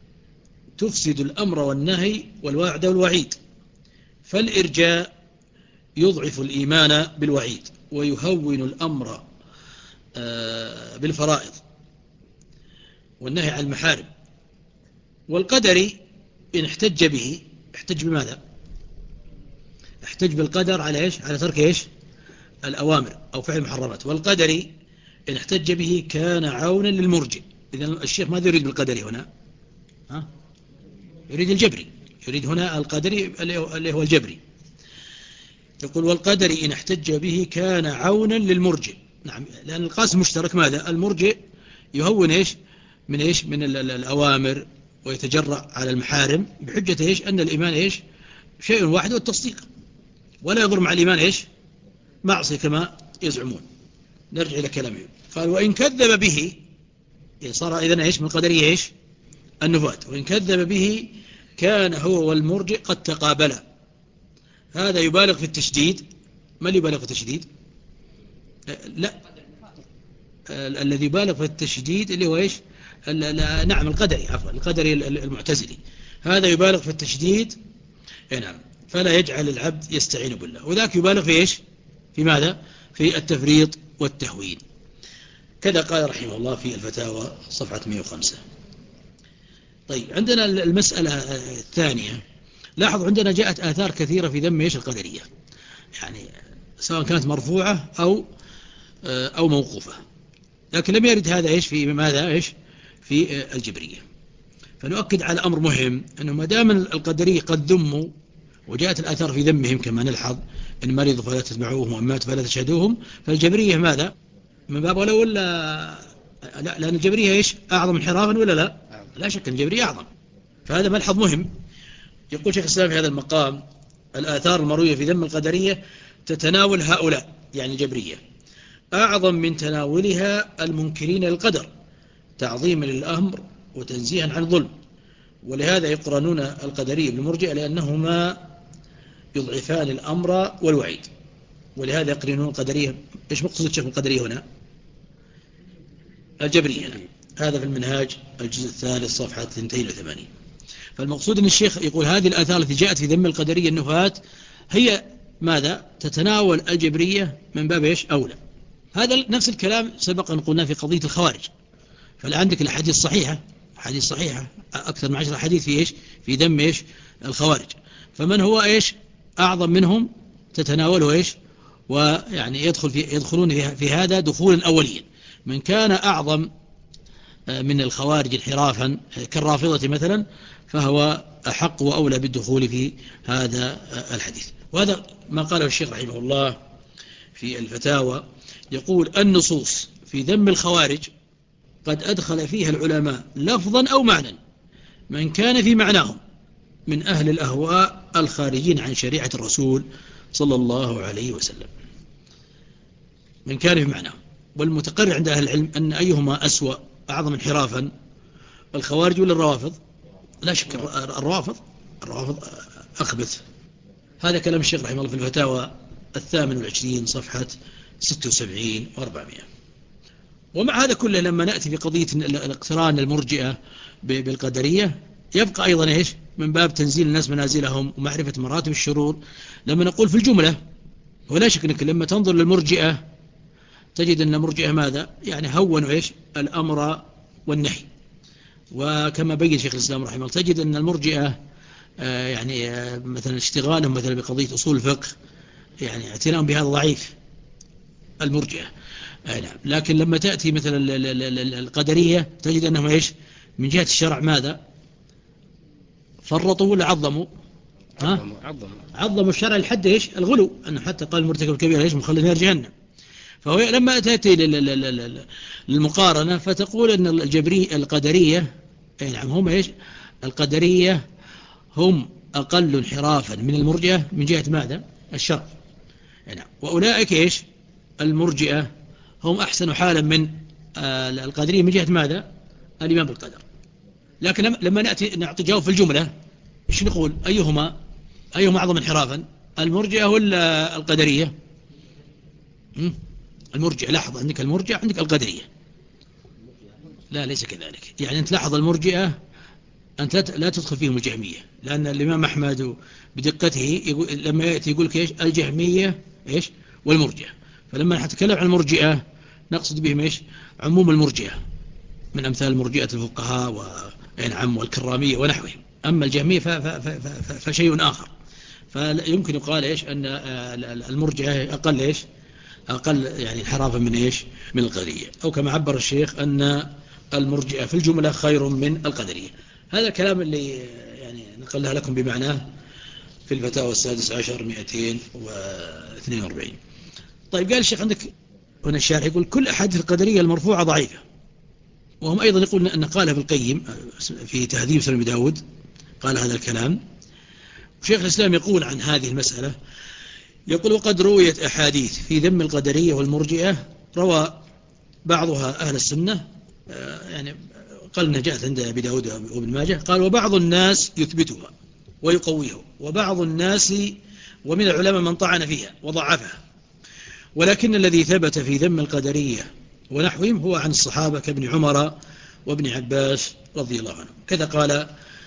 تفسد الأمر والنهي والوعد والوعيد، فالإرجاء يضعف الإيمان بالوعيد ويهون الأمر بالفرائض والنهي عن المحارم، والقدر إن احتج به احتج بماذا؟ احتج بالقدر على إيش؟ على ترك إيش؟ الأوامر أو فعل المحرمات. والقدر إن احتج به كان عونا للمرجئ. إذن الشيخ ماذا يريد بالقدر هنا؟ ها؟ يريد الجبري، يريد هنا القدري اللي هو الجبري. يقول: والقدر إن احتج به كان عونا للمرجئ. نعم، لأن القاسم مشترك ماذا؟ المرجئ يهون إيش؟ من إيش؟ من الأوامر ويتجرأ على المحارم بحجة إيش؟ أن الإيمان إيش؟ شيء واحد والتصديق، ولا يضر مع الإيمان إيش؟ معصية كما يزعمون. نرجع إلى كلامه. قال: وإن كذب به، صار إذن إيش؟ من القدرية إيش؟ النفاة. وإن كذب به كان هو والمرجئ قد تقابلا. هذا يبالغ في التشديد. ما اللي يبالغ في التشديد؟ لا، الذي يبالغ في التشديد اللي هو إيش؟ نعم، القدري، عفوا القدري المعتزلي. هذا يبالغ في التشديد، نعم، فلا يجعل العبد يستعين بالله. وذاك يبالغ في إيش؟ في ماذا؟ في التفريط والتهوين. كذا قال رحمه الله في الفتاوى صفحة مئة وخمسة. طيب، عندنا المسألة الثانية. لاحظوا عندنا جاءت آثار كثيرة في ذم إيش؟ القدرية، يعني سواء كانت مرفوعة أو أو موقوفة، لكن لم يرد هذا إيش في ماذا إيش في الجبرية. فنؤكد على أمر مهم، أنه ما دام القدرية قد ذموا وجاءت الآثار في ذمهم كما نلحظ: إن مرضوا فلا تتبعوهم وإن ماتوا فلا تشهدوهم. فالجبرية ماذا؟ من باب ولا ولا لا، لأن الجبرية إيش؟ أعظم انحرافا ولا لا؟ لا شك أن الجبرية أعظم. فهذا ملحظ مهم. يقول شيخ الإسلام في هذا المقام: الآثار المروية في ذم القدرية تتناول هؤلاء، يعني الجبرية، أعظم من تناولها المنكرين للقدر، تعظيما للأمر وتنزيها عن الظلم. ولهذا يقرنون القدرية بالمرجئة، لأنهما يضعفان الأمر والوعيد. ولهذا يقرنون القدرية. إيش مقصود الشيخ القدرية هنا؟ الجبرية هنا. هذا في المنهاج الجزء الثالث صفحة اثنين وثمانين. فالمقصود أن الشيخ يقول هذه الآثار التي جاءت في ذم القدرية النفاة هي ماذا؟ تتناول الجبرية من باب إيش؟ أولى. هذا نفس الكلام سبق أن قلنا في قضية الخوارج. فالآن عندك الحديث صحيحة، حديث صحيحة أكثر من عشرة حديث في إيش؟ في ذم إيش؟ الخوارج. فمن هو إيش؟ أعظم منهم تتناوله إيش؟ ويعني يدخل في يدخلون في هذا دخولا أوليا. من كان أعظم من الخوارج انحرافا كالرافضة مثلا، فهو أحق وأولى بالدخول في هذا الحديث. وهذا ما قاله الشيخ رحمه الله في الفتاوى. يقول: النصوص في ذم الخوارج قد أدخل فيها العلماء لفظا أو معنى من كان في معناهم من أهل الأهواء الخارجين عن شريعة الرسول صلى الله عليه وسلم. من كان في معناهم. والمتقرر عند أهل العلم أن أيهما أسوأ أعظم انحرافا، الخوارج ولا الروافض؟ لا شك الروافض. الروافض أخبث. هذا كلام الشيخ رحمه الله في الفتاوى الثامن والعشرين صفحة ستة وسبعين وأربعمائة. ومع هذا كله لما نأتي في قضية الاقتران المرجئة بالقدرية يبقى أيضا إيش؟ من باب تنزيل الناس منازلهم ومعرفة مراتب الشرور. لما نقول في الجملة، ولا شك أنك لما تنظر للمرجئة تجد أن المرجئة ماذا؟ يعني هونوا إيش؟ الأمر والنهي. وكما بين شيخ الإسلام رحمه الله تجد أن المرجئة آه يعني آه مثلا اشتغالهم مثلا بقضية أصول الفقه، يعني اعتناهم بهذا ضعيف المرجئة. آه نعم. لكن لما تأتي مثلا القدرية تجد أنهم إيش؟ من جهة الشرع ماذا؟ فرطوا ولا عظموا؟ عظموا عظموا عظموا الشرع الحد إيش؟ الغلو، أنه حتى قال المرتكب الكبير إيش؟ مخلد نار جهنم. فهو لما تأتي للمقارنة فتقول أن الجبري القدرية أي نعم هم إيش؟ القدرية هم أقل انحرافا من المرجئة من جهة ماذا؟ الشرع. نعم. وأولئك إيش المرجئة هم أحسن حالا من القدرية من جهة ماذا؟ الإيمان بالقدر. لكن لما نأتي نعطي جواب في الجملة إيش نقول؟ أيهما أيهما أعظم انحرافا، المرجئة ولا القدرية؟ المرجئة. لاحظ عندك المرجئة عندك القدرية. لا ليس كذلك. يعني أنت لاحظ المرجئة أنت لا تدخل فيهم الجهمية، لأن الإمام أحمد بدقته يقول لما يأتي يقول لك إيش الجهمية إيش والمرجئة. فلما نتكلم عن المرجئة نقصد بهم إيش عموم المرجئة من أمثال مرجئة الفقهاء وإنعم والكرامية ونحوهم. أما الجهمية فشيء آخر. فيمكن يقال إيش أن المرجئة أقل إيش أقل يعني انحرافا من إيش من القدرية، أو كما عبر الشيخ أن المرجئة في الجملة خير من القدرية. هذا الكلام اللي يعني نقلها لكم بمعناه في الفتاوى السادس عشر مئتين واثنين وأربعين. طيب قال الشيخ عندك هنا الشارح يقول كل أحاديث القدرية المرفوعة ضعيفة، وهم أيضا يقول أن قالها ابن القيم في تهذيب سنن داود قال هذا الكلام. شيخ الإسلام يقول عن هذه المسألة يقول وقد رويت أحاديث في ذم القدرية والمرجئة روى بعضها أهل السنة، يعني قال أنها جاءت عند أبي داود وابن ماجه، قال وبعض الناس يثبتها ويقويها، وبعض الناس ومن العلماء من طعن فيها وضعفها، ولكن الذي ثبت في ذم القدرية ونحوهم هو عن الصحابة كابن عمر وابن عباس رضي الله عنهم. كذا قال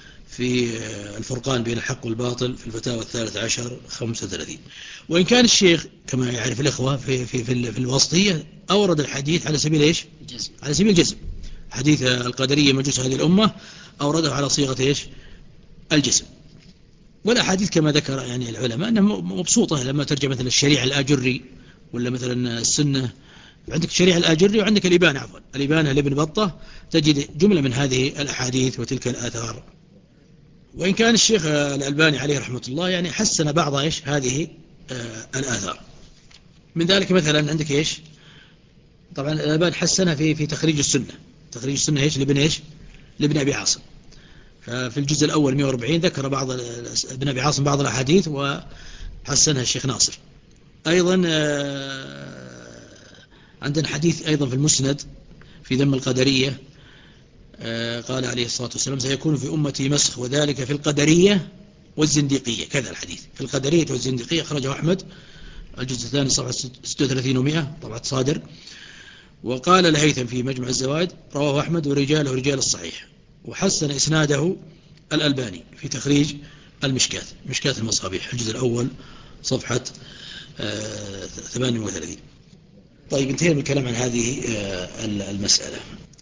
في الفرقان بين الحق والباطل في الفتاوى الثالث عشر خمسة وثلاثين. وإن كان الشيخ كما يعرف الإخوة في, في, في, في الوسطية أورد الحديث على سبيل إيش الجزم. على سبيل الجزم. حديث القدرية مجوس هذه الأمة أورده على صيغة إيش الجزم. والأحاديث كما ذكر يعني العلماء أنها مبسوطة لما ترجع مثلا الشريعة الآجري ولا مثلا السنة. عندك الشريعة الآجري وعندك الإبانة عفوا الإبانة لابن بطة تجد جملة من هذه الأحاديث وتلك الآثار. وإن كان الشيخ الألباني عليه رحمة الله يعني حسن بعض إيش هذه آه الآثار. من ذلك مثلا عندك إيش طبعا الألباني حسنها في في تخريج السنة. تخريج السنة إيش لابن إيش لابن أبي عاصم. ففي الجزء الأول مئة وأربعين ذكر بعض ابن أبي عاصم بعض الأحاديث وحسنها الشيخ ناصر. أيضا آه عندنا حديث أيضا في المسند في ذم القدرية قال عليه الصلاة والسلام سيكون في أمتي مسخ وذلك في القدرية والزنديقية. كذا الحديث في القدرية والزنديقية أخرجه أحمد الجزء الثاني صفحة ستة وثلاثين ومئة طبعة صادر. وقال الهيثم في مجمع الزوائد رواه أحمد ورجاله رجال الصحيح، وحسن إسناده الألباني في تخريج المشكاة مشكاة المصابيح الجزء الأول صفحة ثمانية وثلاثين. طيب انتهينا من الكلام عن هذه المسألة.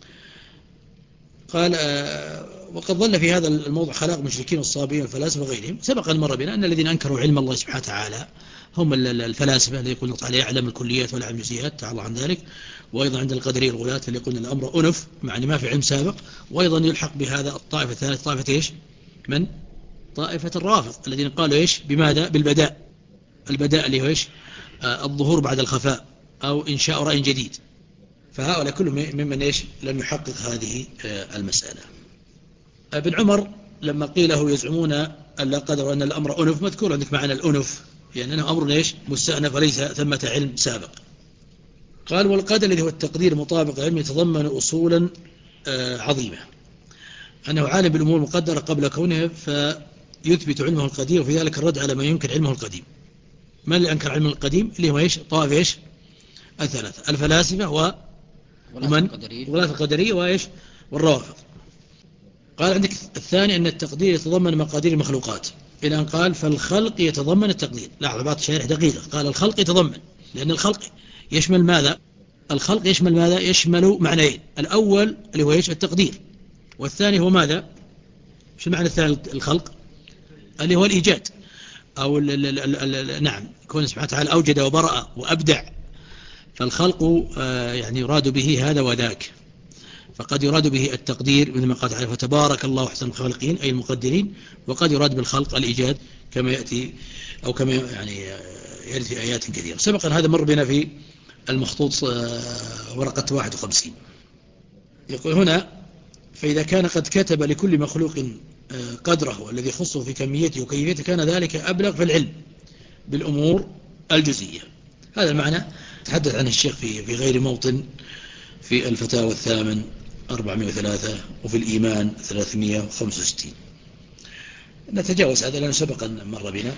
قال وقد ظل في هذا الموضوع خلاق مشركين والصابين والفلاسفة وغيرهم. سبق المرة بنا أن الذين أنكروا علم الله سبحانه وتعالى هم الفلاسفة اللي يقولون تعالى يعلم الكليات ولا يعلم الجزئيات تعالى عن ذلك. وأيضا عند القدرية الغلاة اللي يقولون الأمر أنف معني ما في علم سابق. وأيضا يلحق بهذا الطائفة الثالثة طائفة إيش من طائفة الرافض الذين قالوا إيش بماذا بالبداء. البداء اللي هو إيش آه الظهور بعد الخفاء أو إنشاء رأي جديد. فهؤلاء كلهم ممن إيش لم يحقق هذه آه المسألة. ابن عمر لما قيل له يزعمون أن لا قدر وأن الأمر أنف مذكور عندك معنى الأنف يعني أنه أمر إيش مستأنف وليس ثمة علم سابق. قال والقدر الذي هو التقدير مطابق علم يتضمن أصولا آه عظيمة أنه عالم بالأمور المقدرة قبل كونها فيثبت علمه القديم، وفي ذلك الرد على ما ينكر علمه القديم. من اللي أنكر علمه القديم اللي هو إيش طائفة إيش الثلاثة الفلاسفة و ومن ولاة القدرية وإيش والروافض. قال عندك الثاني أن التقدير يتضمن مقادير المخلوقات إلى أن قال فالخلق يتضمن التقدير. لاحظ بعض الشارح دقيقة قال الخلق يتضمن لأن الخلق يشمل ماذا؟ الخلق يشمل ماذا؟ يشمل معنيين. الأول اللي هو إيش التقدير، والثاني هو ماذا؟ شو المعنى الثاني الخلق اللي هو الإيجاد أو ال ال ال ال نعم كون سبحانه وتعالى أوجد وبرأ وأبدع. فالخلق يعني يراد به هذا وذاك. فقد يراد به التقدير مثل ما قال تعالى فتبارك الله أحسن الخالقين أي المقدرين، وقد يراد بالخلق الإيجاد كما يأتي أو كما يعني يأتي في آيات كثيرة. سبق أن هذا مر بنا في المخطوط ورقة واحد وخمسين. يقول هنا فإذا كان قد كتب لكل مخلوق قدره الذي يخصه في كميته وكيفيته كان ذلك أبلغ في العلم بالأمور الجزئية. هذا المعنى تحدث عنه الشيخ في في غير موطن، في الفتاوى الثامن أربعمائة وثلاثة وفي الإيمان ثلاثمائة وخمسة وستين. نتجاوز هذا لأنه سبقا مر بنا.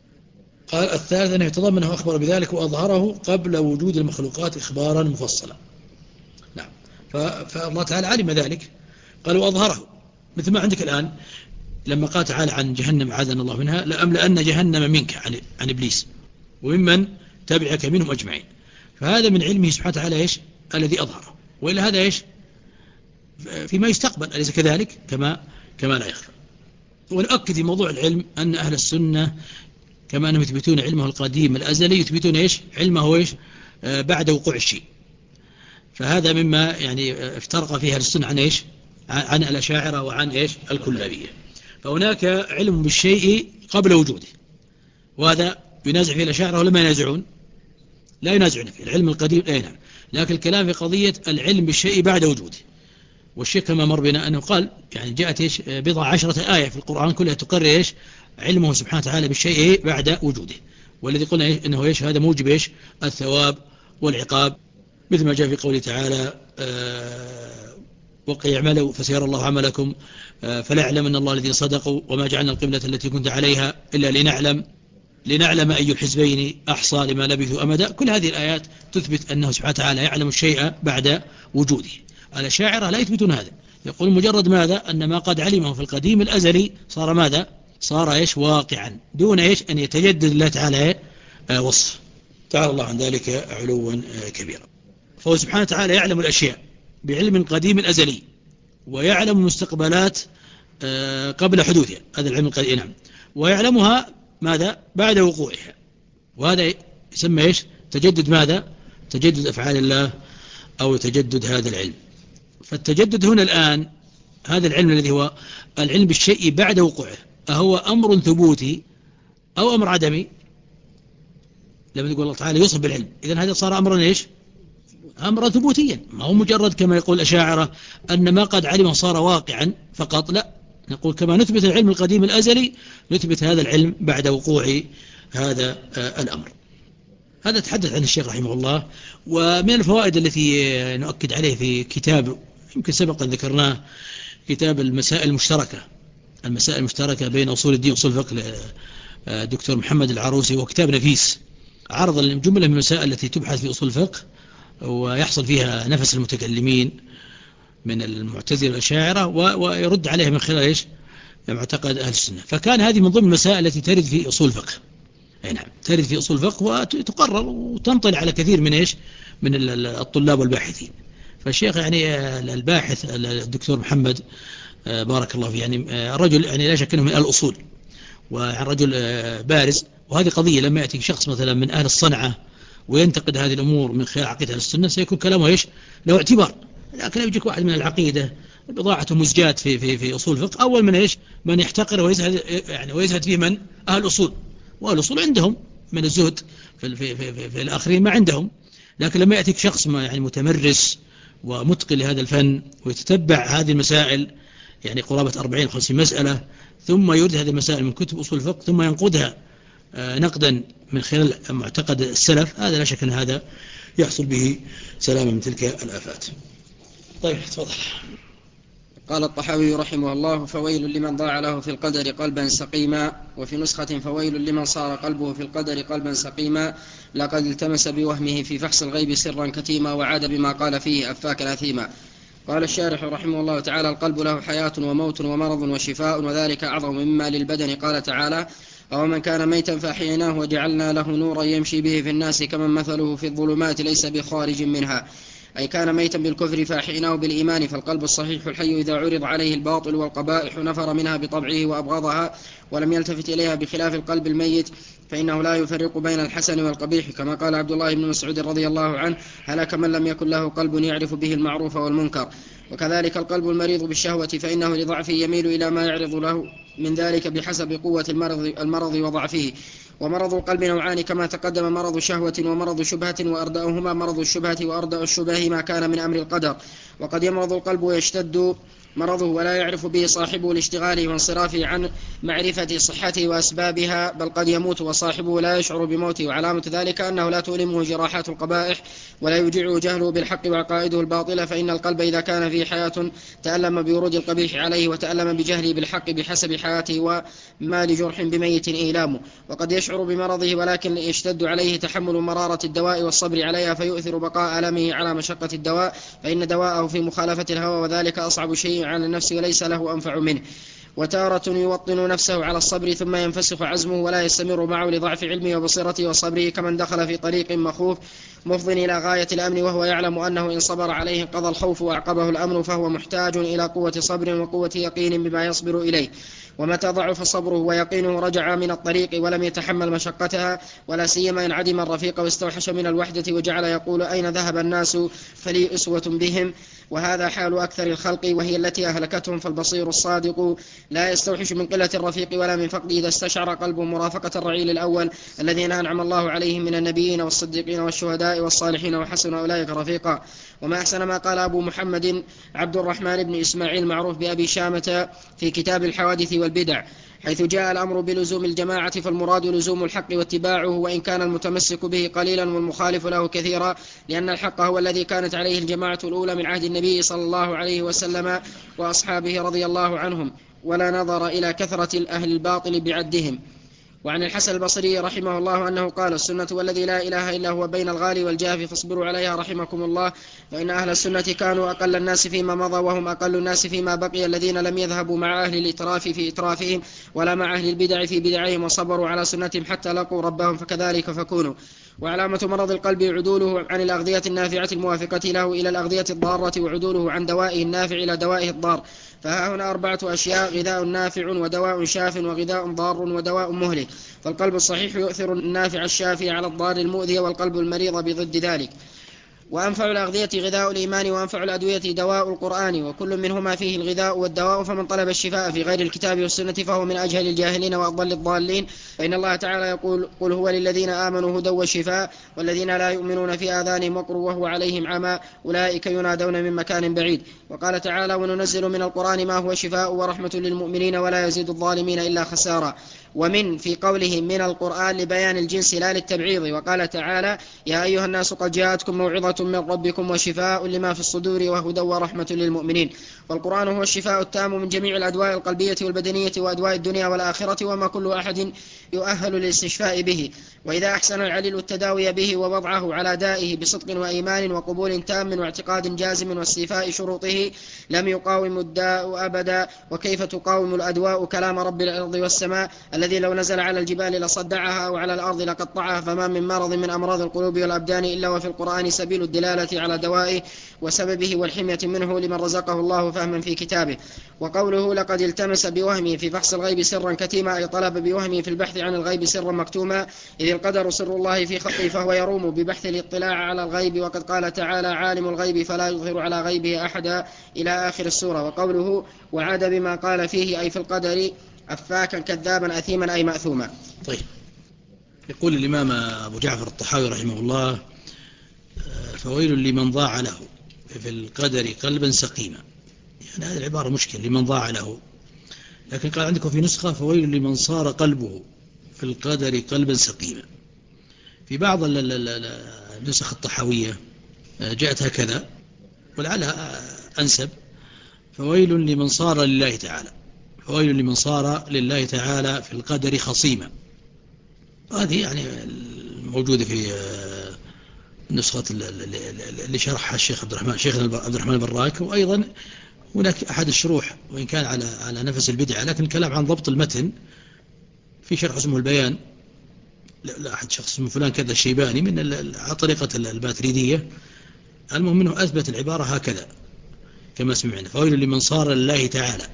قال الثالث أنه يتضمن أنه أخبر بذلك وأظهره قبل وجود المخلوقات إخبارا مفصلا. نعم. فالله تعالى علم ذلك، قال وأظهره، مثل ما عندك الآن لما قال تعالى عن جهنم عاذنا الله منها لأملأن جهنم منك عن, عن إبليس وممن تبعك منهم أجمعين. فهذا من علمه سبحانه وتعالى إيش الذي أظهره، وإلا هذا إيش فيما يستقبل، أليس كذلك؟ كما كما لا يخفى. ونؤكد في موضوع العلم أن أهل السنة كما أنهم يثبتون علمه القديم الأزلي يثبتون إيش علمه إيش آه بعد وقوع الشيء. فهذا مما يعني افترق فيها السنة عن إيش عن الأشاعرة وعن إيش الكلابية. فهناك علم بالشيء قبل وجوده، وهذا ينازع فيه الأشاعرة ولا ما ينازعون؟ لا ينازعون فيه العلم القديم. أي نعم. لكن الكلام في قضية العلم بالشيء بعد وجوده. والشيء كما مر بنا أنه قال يعني جاءت إيش بضع عشرة آية في القرآن كلها تقرر إيش علمه سبحانه وتعالى بالشيء بعد وجوده. والذي قلنا إيش أنه إيش هذا موجب إيش الثواب والعقاب، مثل ما جاء في قوله تعالى آه وقل اعملوا فسيرى الله عملكم آه فلا يعلم أن الله الذين صدقوا وما جعلنا القبلة التي كنت عليها إلا لنعلم لنعلم أي الحزبين أحصى لما لبثوا أمدا. كل هذه الآيات تثبت أنه سبحانه وتعالى يعلم الشيء بعد وجوده. الأشاعرة لا يثبتون هذا، يقول مجرد ماذا أن ما قد علمه في القديم الأزلي صار ماذا صار إيش واقعا دون إيش أن يتجدد الله تعالى آه وصف. تعالى الله عن ذلك علوا آه كبيرا. فهو سبحانه وتعالى يعلم الأشياء بعلم قديم الأزلي، ويعلم المستقبلات آه قبل حدوثها، هذا العلم القديم. نعم. ويعلمها ماذا بعد وقوعها، وهذا يسمى إيش تجدد ماذا تجدد أفعال الله أو تجدد هذا العلم. فالتجدد هنا الآن هذا العلم الذي هو العلم بالشيء بعد وقوعه أهو أمر ثبوتي أو أمر عدمي؟ لما يقول الله تعالى يوصف بالعلم، إذن هذا صار أمرا إيش أمرا ثبوتيا، ما هو مجرد كما يقول الأشاعرة أن ما قد علمه صار واقعا فقط، لا، نقول كما نثبت العلم القديم الأزلي نثبت هذا العلم بعد وقوع هذا الأمر. هذا تحدث عن الشيخ رحمه الله. ومن الفوائد التي نؤكد عليه في كتاب يمكن سبقا ذكرناه، كتاب المسائل المشتركة المسائل المشتركة بين أصول الدين وأصول الفقه دكتور محمد العروسي، وكتاب نفيس عرض الجملة من المسائل التي تبحث في أصول الفقه ويحصل فيها نفس المتكلمين من المعتزلة والأشاعرة ويرد عليها من خلال إيش معتقد أهل السنة. فكان هذه من ضمن المسائل التي ترد في أصول الفقه. أي نعم ترد في أصول الفقه وتقرر وتنطلع على كثير من إيش من الطلاب والباحثين. فالشيخ يعني الباحث الدكتور محمد بارك الله فيه يعني رجل يعني لا شك أنه من أهل الأصول ورجل بارز. وهذه قضية لما يأتي شخص مثلا من أهل الصنعة وينتقد هذه الأمور من خلال عقيدة أهل السنة سيكون كلامه إيش له اعتبار. لكن يجيك واحد من العقيدة بضاعة مزجات في في في أصول الفقه، أول من إيش من يحتقر ويزهد يعني ويزهد فيه من أهل الأصول، وأهل الأصول عندهم من الزهد في في في, في, في الآخرين ما عندهم. لكن لما يأتيك شخص ما يعني متمرس ومتقن لهذا الفن ويتتبع هذه المسائل يعني قرابة أربعين خمسين مسألة، ثم يرد هذه المسائل من كتب أصول الفقه ثم ينقدها نقدا من خلال معتقد السلف، هذا لا شك أن هذا يحصل به سلامة من تلك الآفات. طيب تفضل. قال الطحاوي رحمه الله: فويل لمن ضاع له في القدر قلبا سقيما. وفي نسخة: فويل لمن صار قلبه في القدر قلبا سقيما، لقد التمس بوهمه في فحص الغيب سرا كتيما، وعاد بما قال فيه أفاكا أثيما. قال الشارح رحمه الله تعالى: القلب له حياة وموت ومرض وشفاء، وذلك أعظم مما للبدن. قال تعالى: أو من كان ميتا فأحييناه وجعلنا له نورا يمشي به في الناس كمن مثله في الظلمات ليس بخارج منها، أي كان ميتا بالكفر فأحييناه بالإيمان. فالقلب الصحيح الحي إذا عرض عليه الباطل والقبائح نفر منها بطبعه وأبغضها ولم يلتفت إليها، بخلاف القلب الميت فإنه لا يفرق بين الحسن والقبيح، كما قال عبد الله بن مسعود رضي الله عنه: هلك من لم يكن له قلب يعرف به المعروف والمنكر. وكذلك القلب المريض بالشهوة فإنه لضعفه يميل إلى ما يعرض له من ذلك بحسب قوة المرض, المرض وضعفه. ومرض القلب نوعان كما تقدم: مرض شهوة ومرض شبهة، وأردأهما مرض الشبهة، وأردأ الشبه ما كان من أمر القدر. وقد يمرض القلب ويشتد مرضه ولا يعرف به صاحبه لاشتغاله وانصرافه عن معرفة صحته وأسبابها، بل قد يموت وصاحبه لا يشعر بموته، وعلامة ذلك أنه لا تؤلمه جراحات القبائح ولا يوجعه جهله بالحق وعقائده الباطلة، فإن القلب إذا كان فيه حياة تألم بورود القبيح عليه وتألم بجهله بالحق بحسب حياته، وما لجرح بميت إيلامه. وقد يشعر بمرضه ولكن يشتد عليه تحمل مرارة الدواء والصبر عليها فيؤثر بقاء ألمه على مشقة الدواء، فإن دواءه في مخالفة الهوى، وذلك أصعب شيء على النفس وليس له أنفع منه. وتارة يوطن نفسه على الصبر ثم ينفسخ عزمه ولا يستمر معه لضعف علمه وبصيرته وصبره، كمن دخل في طريق مخوف مفض إلى غاية الأمن وهو يعلم أنه إن صبر عليه انقضى الخوف وأعقبه الأمن، فهو محتاج إلى قوة صبر وقوة يقين بما يصبر إليه. ومتى ضعف صبره ويقينه رجع من الطريق ولم يتحمل مشقتها، ولا سيما إن عدم الرفيق واستوحش من الوحدة وجعل يقول أين ذهب الناس فلي أسوة بهم، وهذا حال أكثر الخلق وهي التي أهلكتهم. فالبصير الصادق لا يستوحش من قلة الرفيق ولا من فقد إذا استشعر قلبه مرافقة الرعيل الأول الذين أنعم الله عليهم من النبيين والصديقين والشهداء والصالحين وحسن أولئك رفيقا. وما أحسن ما قال أبو محمد عبد الرحمن بن إسماعيل معروف بأبي شامة في كتاب الحوادث والبدع، حيث جاء الأمر بلزوم الجماعة فالمراد لزوم الحق واتباعه، وإن كان المتمسك به قليلا والمخالف له كثيرا، لأن الحق هو الذي كانت عليه الجماعة الأولى من عهد النبي صلى الله عليه وسلم وأصحابه رضي الله عنهم، ولا نظر إلى كثرة أهل الباطل بعدهم. وعن الحسن البصري رحمه الله أنه قال: السنة والذي لا إله إلا هو بين الغالي والجاف فاصبروا عليها رحمكم الله، فإن أهل السنة كانوا أقل الناس فيما مضى وهم أقل الناس فيما بقي، الذين لم يذهبوا مع أهل الإتراف في إترافهم ولا مع أهل البدع في بدعهم، وصبروا على سنتهم حتى لقوا ربهم، فكذلك فكونوا. وعلامة مرض القلب عدوله عن الأغذية النافعة الموافقة له إلى الأغذية الضارة، وعدوله عن دوائه النافع إلى دوائه الضار. فها هنا أربعة أشياء: غذاء نافع ودواء شاف وغذاء ضار ودواء مهلك. فالقلب الصحيح يؤثر النافع الشافي على الضار المؤذي، والقلب المريض بضد ذلك. وأنفع الأغذية غذاء الإيمان، وأنفع الأدوية دواء القرآن، وكل منهما فيه الغذاء والدواء، فمن طلب الشفاء في غير الكتاب والسنة فهو من أجهل الجاهلين وأضل الضالين. فإن الله تعالى يقول: قل هو للذين آمنوا هدى وشفاء، والذين لا يؤمنون في آذانهم وقر وهو عليهم عمى أولئك ينادون من مكان بعيد. وقال تعالى: وننزل من القرآن ما هو شفاء ورحمة للمؤمنين ولا يزيد الظالمين إلا خسارا. ومن في قوله من القرآن لبيان الجنس لا للتبعيض. وقال تعالى: يا أيها الناس قد جاءتكم موعظة من ربكم وشفاء لما في الصدور وهدى ورحمة للمؤمنين. والقرآن هو الشفاء التام من جميع الأدواء القلبية والبدنية وأدواء الدنيا والآخرة، وما كل أحد يؤهل للاستشفاء به. وإذا أحسن العليل التداوي به ووضعه على دائه بصدق وإيمان وقبول تام واعتقاد جازم واستيفاء شروطه لم يقاوم الداء أبدا. وكيف تقاوم الأدواء كلام رب الأرض والسماء الذي لو نزل على الجبال لصدعها أو على الأرض لقطعها؟ فما من مرض من أمراض القلوب والأبدان إلا وفي القرآن سبيل الدلالة على دوائه وسببه والحمية منه لمن رزقه الله فهما في كتابه. وقوله: لقد التمس بوهمه في فحص الغيب سرا كتيما، أي طلب بوهمه في البحث عن الغيب سرا مكتوما، إذ القدر سر الله في خلقه، فهو يروم ببحث الاطلاع على الغيب. وقد قال تعالى: عالم الغيب فلا يظهر على غيبه أحدا، إلى آخر السورة. وقوله: وعاد بما قال فيه، أي في القدر، أفاكا كذابا أثيما، أي مأثوما. طيب، يقول الإمام أبو جعفر الطحاوي رحمه الله: فويل لمن ضاع له في القدر قلبا سقيما. يعني هذه العبارة مشكلة، لمن ضاع له، لكن قال عندكم في نسخة: فويل لمن صار قلبه في القدر قلبا سقيما. في بعض النسخ الطحاوية جاءت هكذا، ولعلها أنسب: فويل لمن صار لله تعالى، فويل لمن صار لله تعالى في القدر خصيما. هذه يعني موجودة في نسخة اللي شرحها الشيخ عبد الرحمن شيخ عبد الرحمن البراك، وأيضا هناك أحد الشروح وإن كان على على نفس البدعة، لكن الكلام عن ضبط المتن في شرح اسمه البيان لأحد شخص اسمه فلان كذا الشيباني من طريقة الباتريدية. المهم منه أثبت العبارة هكذا كما سمعنا: فويل لمن صار لله تعالى.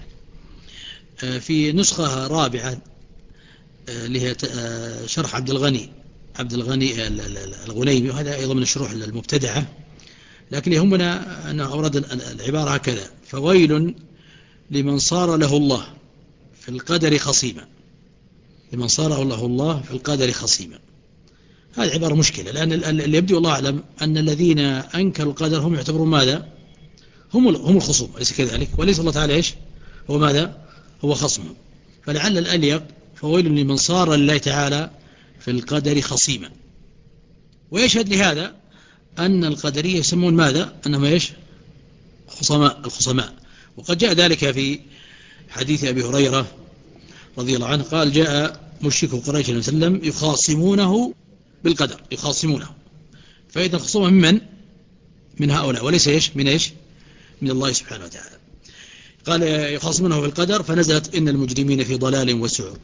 في نسخة رابعة اللي هي شرح عبد الغني عبد الغني الغنيمي، وهذا أيضا من الشروح المبتدعة، لكن يهمنا أنه أورد العبارة هكذا: فويل لمن صار له الله في القدر خصيما، لمن صار له الله في القدر خصيما. هذه عبارة مشكلة، لأن اللي يبدو الله أعلم أن الذين أنكروا القدر هم يعتبرون ماذا؟ هم هم الخصوم، أليس كذلك؟ وليس الله تعالى إيش هو ماذا؟ هو خصم. فلعل الأليق فويل لمن صار لله تعالى في القدر خصيما. ويشهد لهذا أن القدرية يسمون ماذا؟ أنهم إيش؟ خصماء، الخصماء. وقد جاء ذلك في حديث أبي هريرة رضي الله عنه قال جاء مشرك قريش صلى الله عليه وسلم يخاصمونه بالقدر، يخاصمونه. فإذا الخصومة من من هؤلاء وليس إيش من إيش من الله سبحانه وتعالى. قال يخاصمونه بالقدر، فنزلت إن المجرمين في ضلال وسعر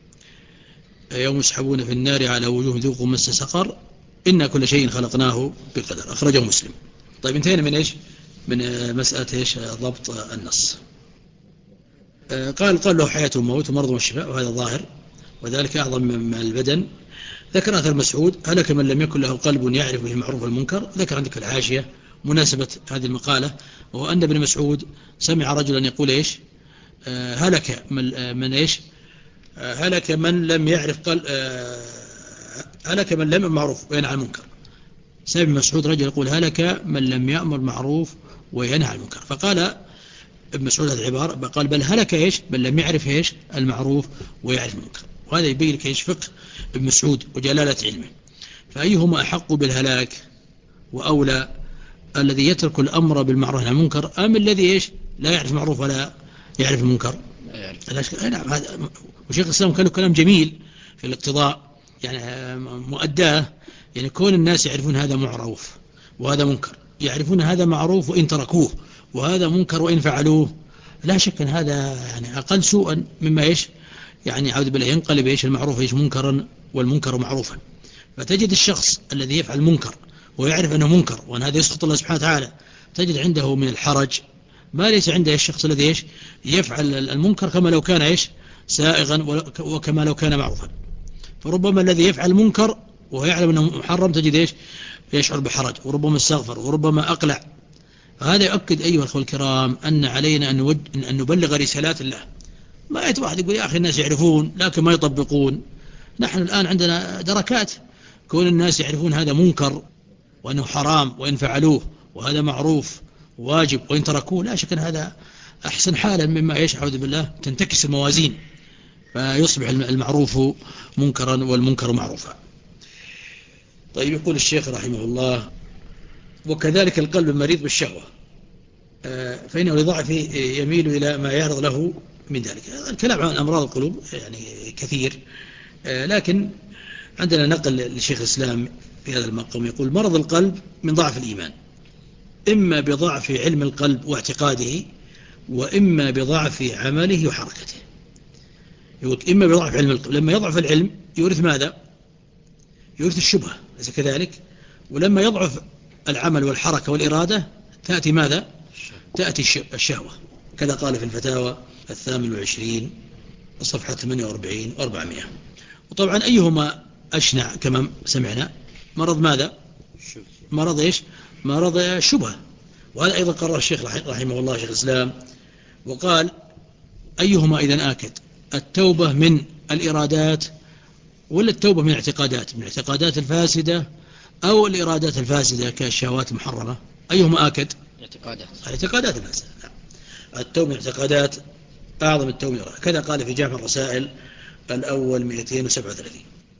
يوم يسحبون في النار على وجوه ذوقوا مس سقر إن كل شيء خلقناه بقدر. أخرجه مسلم. طيب انتهينا من إيش من مسألة إيش ضبط النص. قال قال له حياة وموت ومرض والشفاء، وهذا ظاهر، وذلك أعظم من البدن. ذكر أثر مسعود هلك من لم يكن له قلب يعرف به المعروف والمنكر. ذكر عندك الحاشية مناسبة هذه المقالة، وهو أن ابن مسعود سمع رجلا يقول إيش آه هلك من, آه من إيش آه هلك من لم يعرف قل آه هلك من لم معروف وينهى عن المنكر. سمع ابن مسعود رجل يقول هلك من لم يأمر معروف وينهى عن المنكر. فقال ابن مسعود هذه العبارة، قال بل هلك إيش بل لم يعرف إيش المعروف ويعرف المنكر. وهذا يبين لك إيش فقه ابن مسعود وجلالة علمه. فأيهما أحق بالهلاك وأولى، الذي يترك الأمر بالمعروف والنهي عن المنكر أم الذي إيش لا يعرف المعروف ولا يعرف المنكر؟ نعم. هذا وشيخ الإسلام كان له كلام جميل في الاقتضاء، يعني مؤداه، يعني كون الناس يعرفون هذا معروف وهذا منكر، يعرفون هذا معروف وإن تركوه، وهذا منكر وإن فعلوه، لا شك أن هذا يعني أقل سوءا مما إيش يعني عود بالله ينقلب إيش المعروف إيش منكرا والمنكر معروفا. فتجد الشخص الذي يفعل منكر ويعرف أنه منكر وأن هذا يسخط الله سبحانه وتعالى، تجد عنده من الحرج ما ليس عنده الشخص الذي إيش يفعل المنكر كما لو كان إيش سائغا وكما لو كان معروفا. فربما الذي يفعل المنكر وهو يعلم أنه محرم تجد إيش يشعر بحرج، وربما استغفر وربما أقلع. فهذا يؤكد أيها الأخوة الكرام أن علينا أن, نوج... أن نبلغ رسالات الله. ما يتواحد يقول يا أخي الناس يعرفون لكن ما يطبقون. نحن الآن عندنا دركات، كون الناس يعرفون هذا منكر وأنه حرام وإن فعلوه، وهذا معروف واجب وإن تركوه، لا شك أن هذا أحسن حالا مما يشعر بالله تنتكس الموازين فيصبح المعروف منكرا والمنكر معروفا. طيب يقول الشيخ رحمه الله وكذلك القلب المريض بالشهوة فإنه لضعفه يميل إلى ما يعرض له من ذلك. الكلام عن أمراض القلوب يعني كثير، لكن عندنا نقل لشيخ الإسلام في هذا المقام يقول مرض القلب من ضعف الإيمان، إما بضعف علم القلب واعتقاده، وإما بضعف عمله وحركته. يقول إما بضعف علم القلب، لما يضعف العلم يورث ماذا؟ يورث الشبهة، ليس كذلك؟ ولما يضعف العمل والحركة والإرادة تأتي ماذا؟ تأتي الشهوة. كذا قال في الفتاوى الثامن والعشرين صفحة ثمانية وأربعين وأربعمائة. وطبعا أيهما أشنع كما سمعنا؟ مرض ماذا؟ مرض إيش؟ مرض الشبهة. وهذا أيضا قرر الشيخ رحمه الله شيخ الإسلام وقال أيهما إذن آكد؟ التوبة من الإرادات ولا التوبة من الاعتقادات؟ من الاعتقادات الفاسدة أو الإرادات الفاسدة كالشهوات المحرمة؟ أيهما آكد؟ الاعتقادات. الاعتقادات الفاسدة. التوبة من الاعتقادات أعظم التوبة من الإرادات. كذا قال في جامع الرسائل الأول مئتين وسبعة وثلاثين.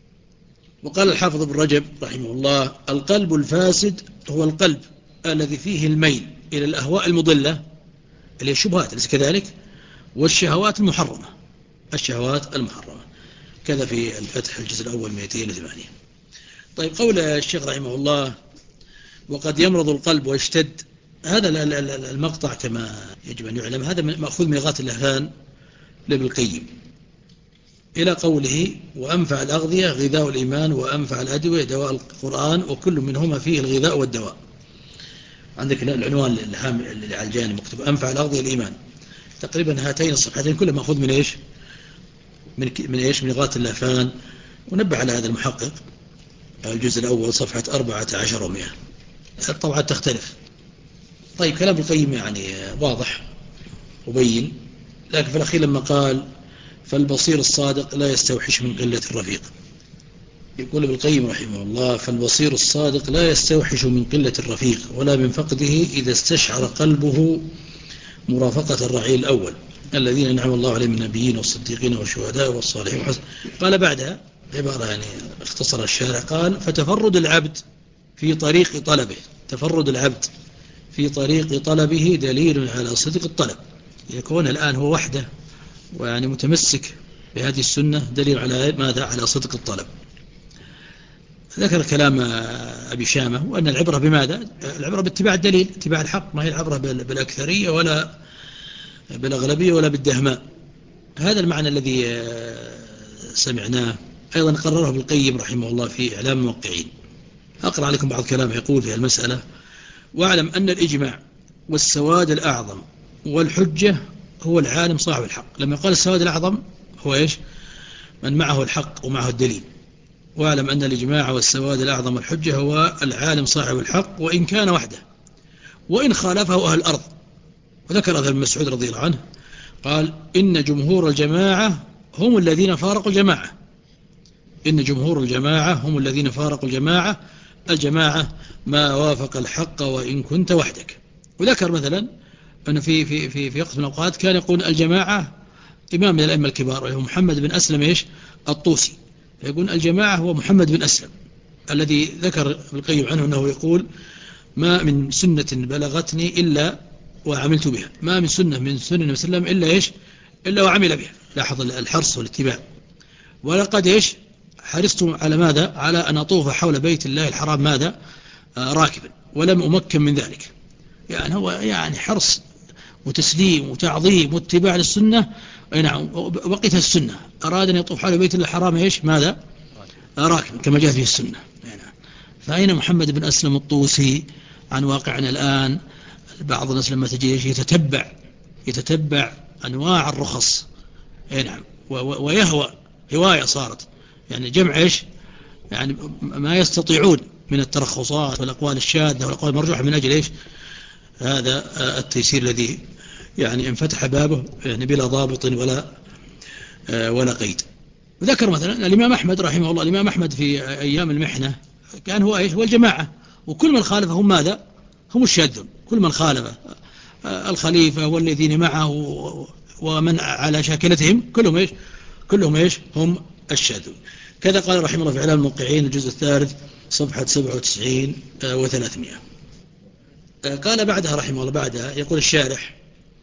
وقال الحافظ ابن رجب رحمه الله القلب الفاسد هو القلب الذي فيه الميل إلى الأهواء المضلة اللي هي الشبهات، ليس كذلك؟ والشهوات المحرمة، الشهوات المحرمة. كذا في الفتح الجزء الأول مئتين وثمانية. طيب قول الشيخ رحمه الله وقد يمرض القلب ويشتد، هذا المقطع كما يجب أن يعلم هذا مأخوذ من إغاثة اللهفان لابن القيم إلى قوله وأنفع الأغذية غذاء الإيمان وأنفع الأدوية دواء القرآن وكل منهما فيه الغذاء والدواء. عندك العنوان اللي على الجانب مكتوب أنفع الأغذية الإيمان. تقريبا هاتين الصفحتين كلها مأخوذ من إيش من, من إيش من إغاثة اللهفان. ونبه على هذا المحقق الجزء الأول صفحة أربعة عشر ومئة. طبعا تختلف. طيب كلام القيم يعني واضح وبين، لكن في الأخير لما قال فالبصير الصادق لا يستوحش من قلة الرفيق، يقول ابن القيم رحمه الله: فالبصير الصادق لا يستوحش من قلة الرفيق ولا من فقده إذا استشعر قلبه مرافقة الرعيل الأول الذين أنعم الله عليهم من النبيين والصديقين والشهداء والصالحين وحسن. قال بعدها عبارة يعني اختصر الشارع، قال: فتفرد العبد في طريق طلبه تفرد العبد في طريق طلبه دليل على صدق الطلب. يكون الآن هو وحده ويعني متمسك بهذه السنة دليل على ماذا؟ على صدق الطلب. ذكر كلام أبي شامة وأن العبرة بماذا؟ العبرة باتباع الدليل، اتباع الحق، ما هي العبرة بالأكثرية ولا بالأغلبية ولا بالدهماء. هذا المعنى الذي سمعناه أيضا قرره ابن القيم رحمه الله في إعلام الموقعين. أقرأ عليكم بعض كلامه. يقول في المسألة: واعلم أن الإجماع والسواد الأعظم والحجة هو العالم صاحب الحق. لما قال السواد الأعظم هو إيش؟ من معه الحق ومعه الدليل. واعلم أن الإجماع والسواد الأعظم والحجة هو العالم صاحب الحق وإن كان وحده وإن خالفه أهل الأرض. وذكر هذا ابن مسعود رضي الله عنه قال: إن جمهور الجماعة هم الذين فارقوا الجماعة إن جمهور الجماعة هم الذين فارقوا الجماعة الجماعة ما وافق الحق وإن كنت وحدك. وذكر مثلا أن في في في في وقت من الأوقات كان يقول الجماعة إمام من الأئمة الكبار وهو محمد بن أسلم إيش الطوسي، فيقول الجماعة هو محمد بن أسلم الذي ذكر ابن القيم عنه أنه يقول: ما من سنة بلغتني إلا وعملت بها، ما من سنة من سنة النبي صلى الله عليه وسلم إلا إيش إلا وعمل بها. لاحظ الحرص والاتباع. ولقد إيش حرصت على ماذا؟ على أن أطوف حول بيت الله الحرام ماذا؟ آه راكبا ولم أمكن من ذلك. يعني هو يعني حرص وتسليم وتعظيم واتباع للسنة. أي نعم، بقيت السنة أراد أن يطوف حول بيت الله الحرام إيش ماذا؟ آه راكبا كما جاء في السنة. يعني فأين محمد بن أسلم الطوسي عن واقعنا الآن؟ بعض الناس لما تجي يتتبع يتتبع أنواع الرخص، أي نعم، ويهوى هواية صارت يعني جمع إيش يعني ما يستطيعون من الترخصات والأقوال الشاذة والأقوال المرجوحة من أجل إيش هذا التيسير الذي يعني انفتح بابه يعني بلا ضابط ولا ولا قيد. وذكر مثلا الإمام أحمد رحمه الله، الإمام أحمد في أيام المحنة كان هو إيش هو الجماعة، وكل من خالفه هم ماذا؟ هم الشاذون. كل من خالفه الخليفة والذين معه ومن على شاكلتهم كلهم إيش كلهم إيش هم الشاذون. كذا قال رحمه الله في إعلام الموقعين الجزء الثالث صفحة سبعة وتسعين وثلاثمائة. قال بعدها رحمه الله بعدها يقول الشارح: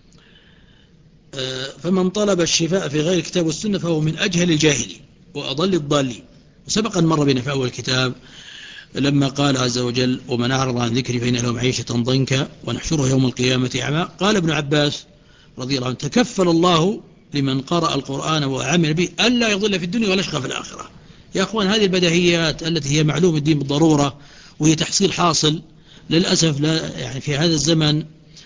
فمن طلب الشفاء في غير الكتاب والسنة فهو من أجهل الجاهلين وأضل الضالين. وسبق أن مر بنا في أول الكتاب لما قال عز وجل: ومن أعرض عن ذكري فإن له معيشة ضنكا ونحشره يوم القيامة أعمى. قال ابن عباس رضي الله عنه: تكفل الله لمن قرأ القرآن وعمل به ألا يضل في الدنيا ولا يشقى في الآخرة. يا أخوان، هذه البديهيات التي هي معلوم الدين بالضرورة وهي تحصيل حاصل، للأسف لا يعني في هذا الزمن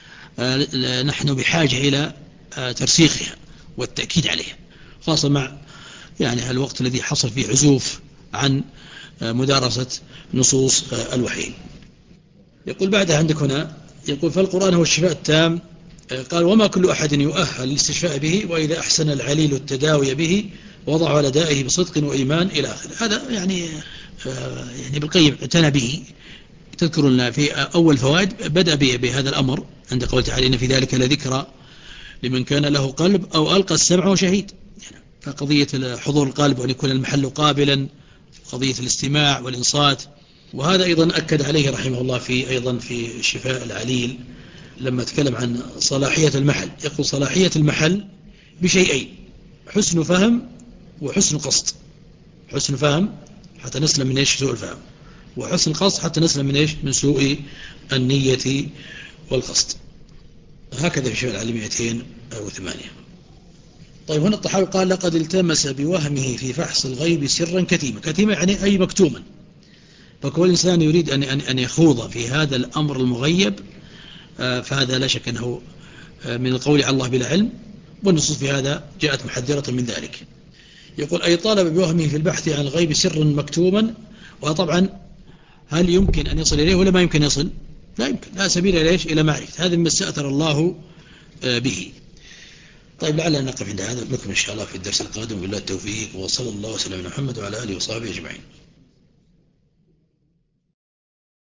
نحن بحاجة إلى ترسيخها والتأكيد عليها، خاصة مع يعني الوقت الذي حصل فيه عزوف عن مدارسة نصوص الوحي. يقول بعدها عندك هنا يقول: فالقرآن هو الشفاء التام. قال: وما كل أحد يؤهل للاستشفاء به، وإذا أحسن العليل التداوي به وضع على دائه بصدق وإيمان إلى آخره. هذا يعني يعني بالقيم اعتنى به. تذكر لنا في أول فوائد بدأ بهذا الأمر عند قول تعالى: إن في ذلك لذكرى لمن كان له قلب أو ألقى السمع وشهيد. يعني فقضية حضور القلب وأن يكون المحل قابلا، قضية الاستماع والإنصات. وهذا أيضا أكد عليه رحمه الله في أيضا في شفاء العليل لما تكلم عن صلاحية المحل. يقول: صلاحية المحل بشيئين: حسن فهم وحسن قصد. حسن فهم حتى نسلم من إيش سوء الفهم، وحسن قصد حتى نسلم من إيش من سوء النية والقصد. هكذا في شفاء العليل مئتين وثمانية. طيب هنا الطحاوي قال: لقد التمس بوهمه في فحص الغيب سرا كتيما. كتيما يعني أي مكتوما. فكل إنسان يريد أن أن يخوض في هذا الأمر المغيب فهذا لا شك أنه من القول على الله بلا علم، والنصوص في هذا جاءت محذرة من ذلك. يقول: أي طالب بوهمه في البحث عن الغيب سرا مكتوما. وطبعا هل يمكن أن يصل إليه ولا ما يمكن يصل؟ لا يمكن، لا سبيل إليه إلى معرفة. هذا مما استأثر الله به. طيب لعلنا نقف عند هذا، نكمل إن شاء الله في الدرس القادم. بالله التوفيق، وصلى الله وسلم على محمد وعلى آله وصحبه أجمعين.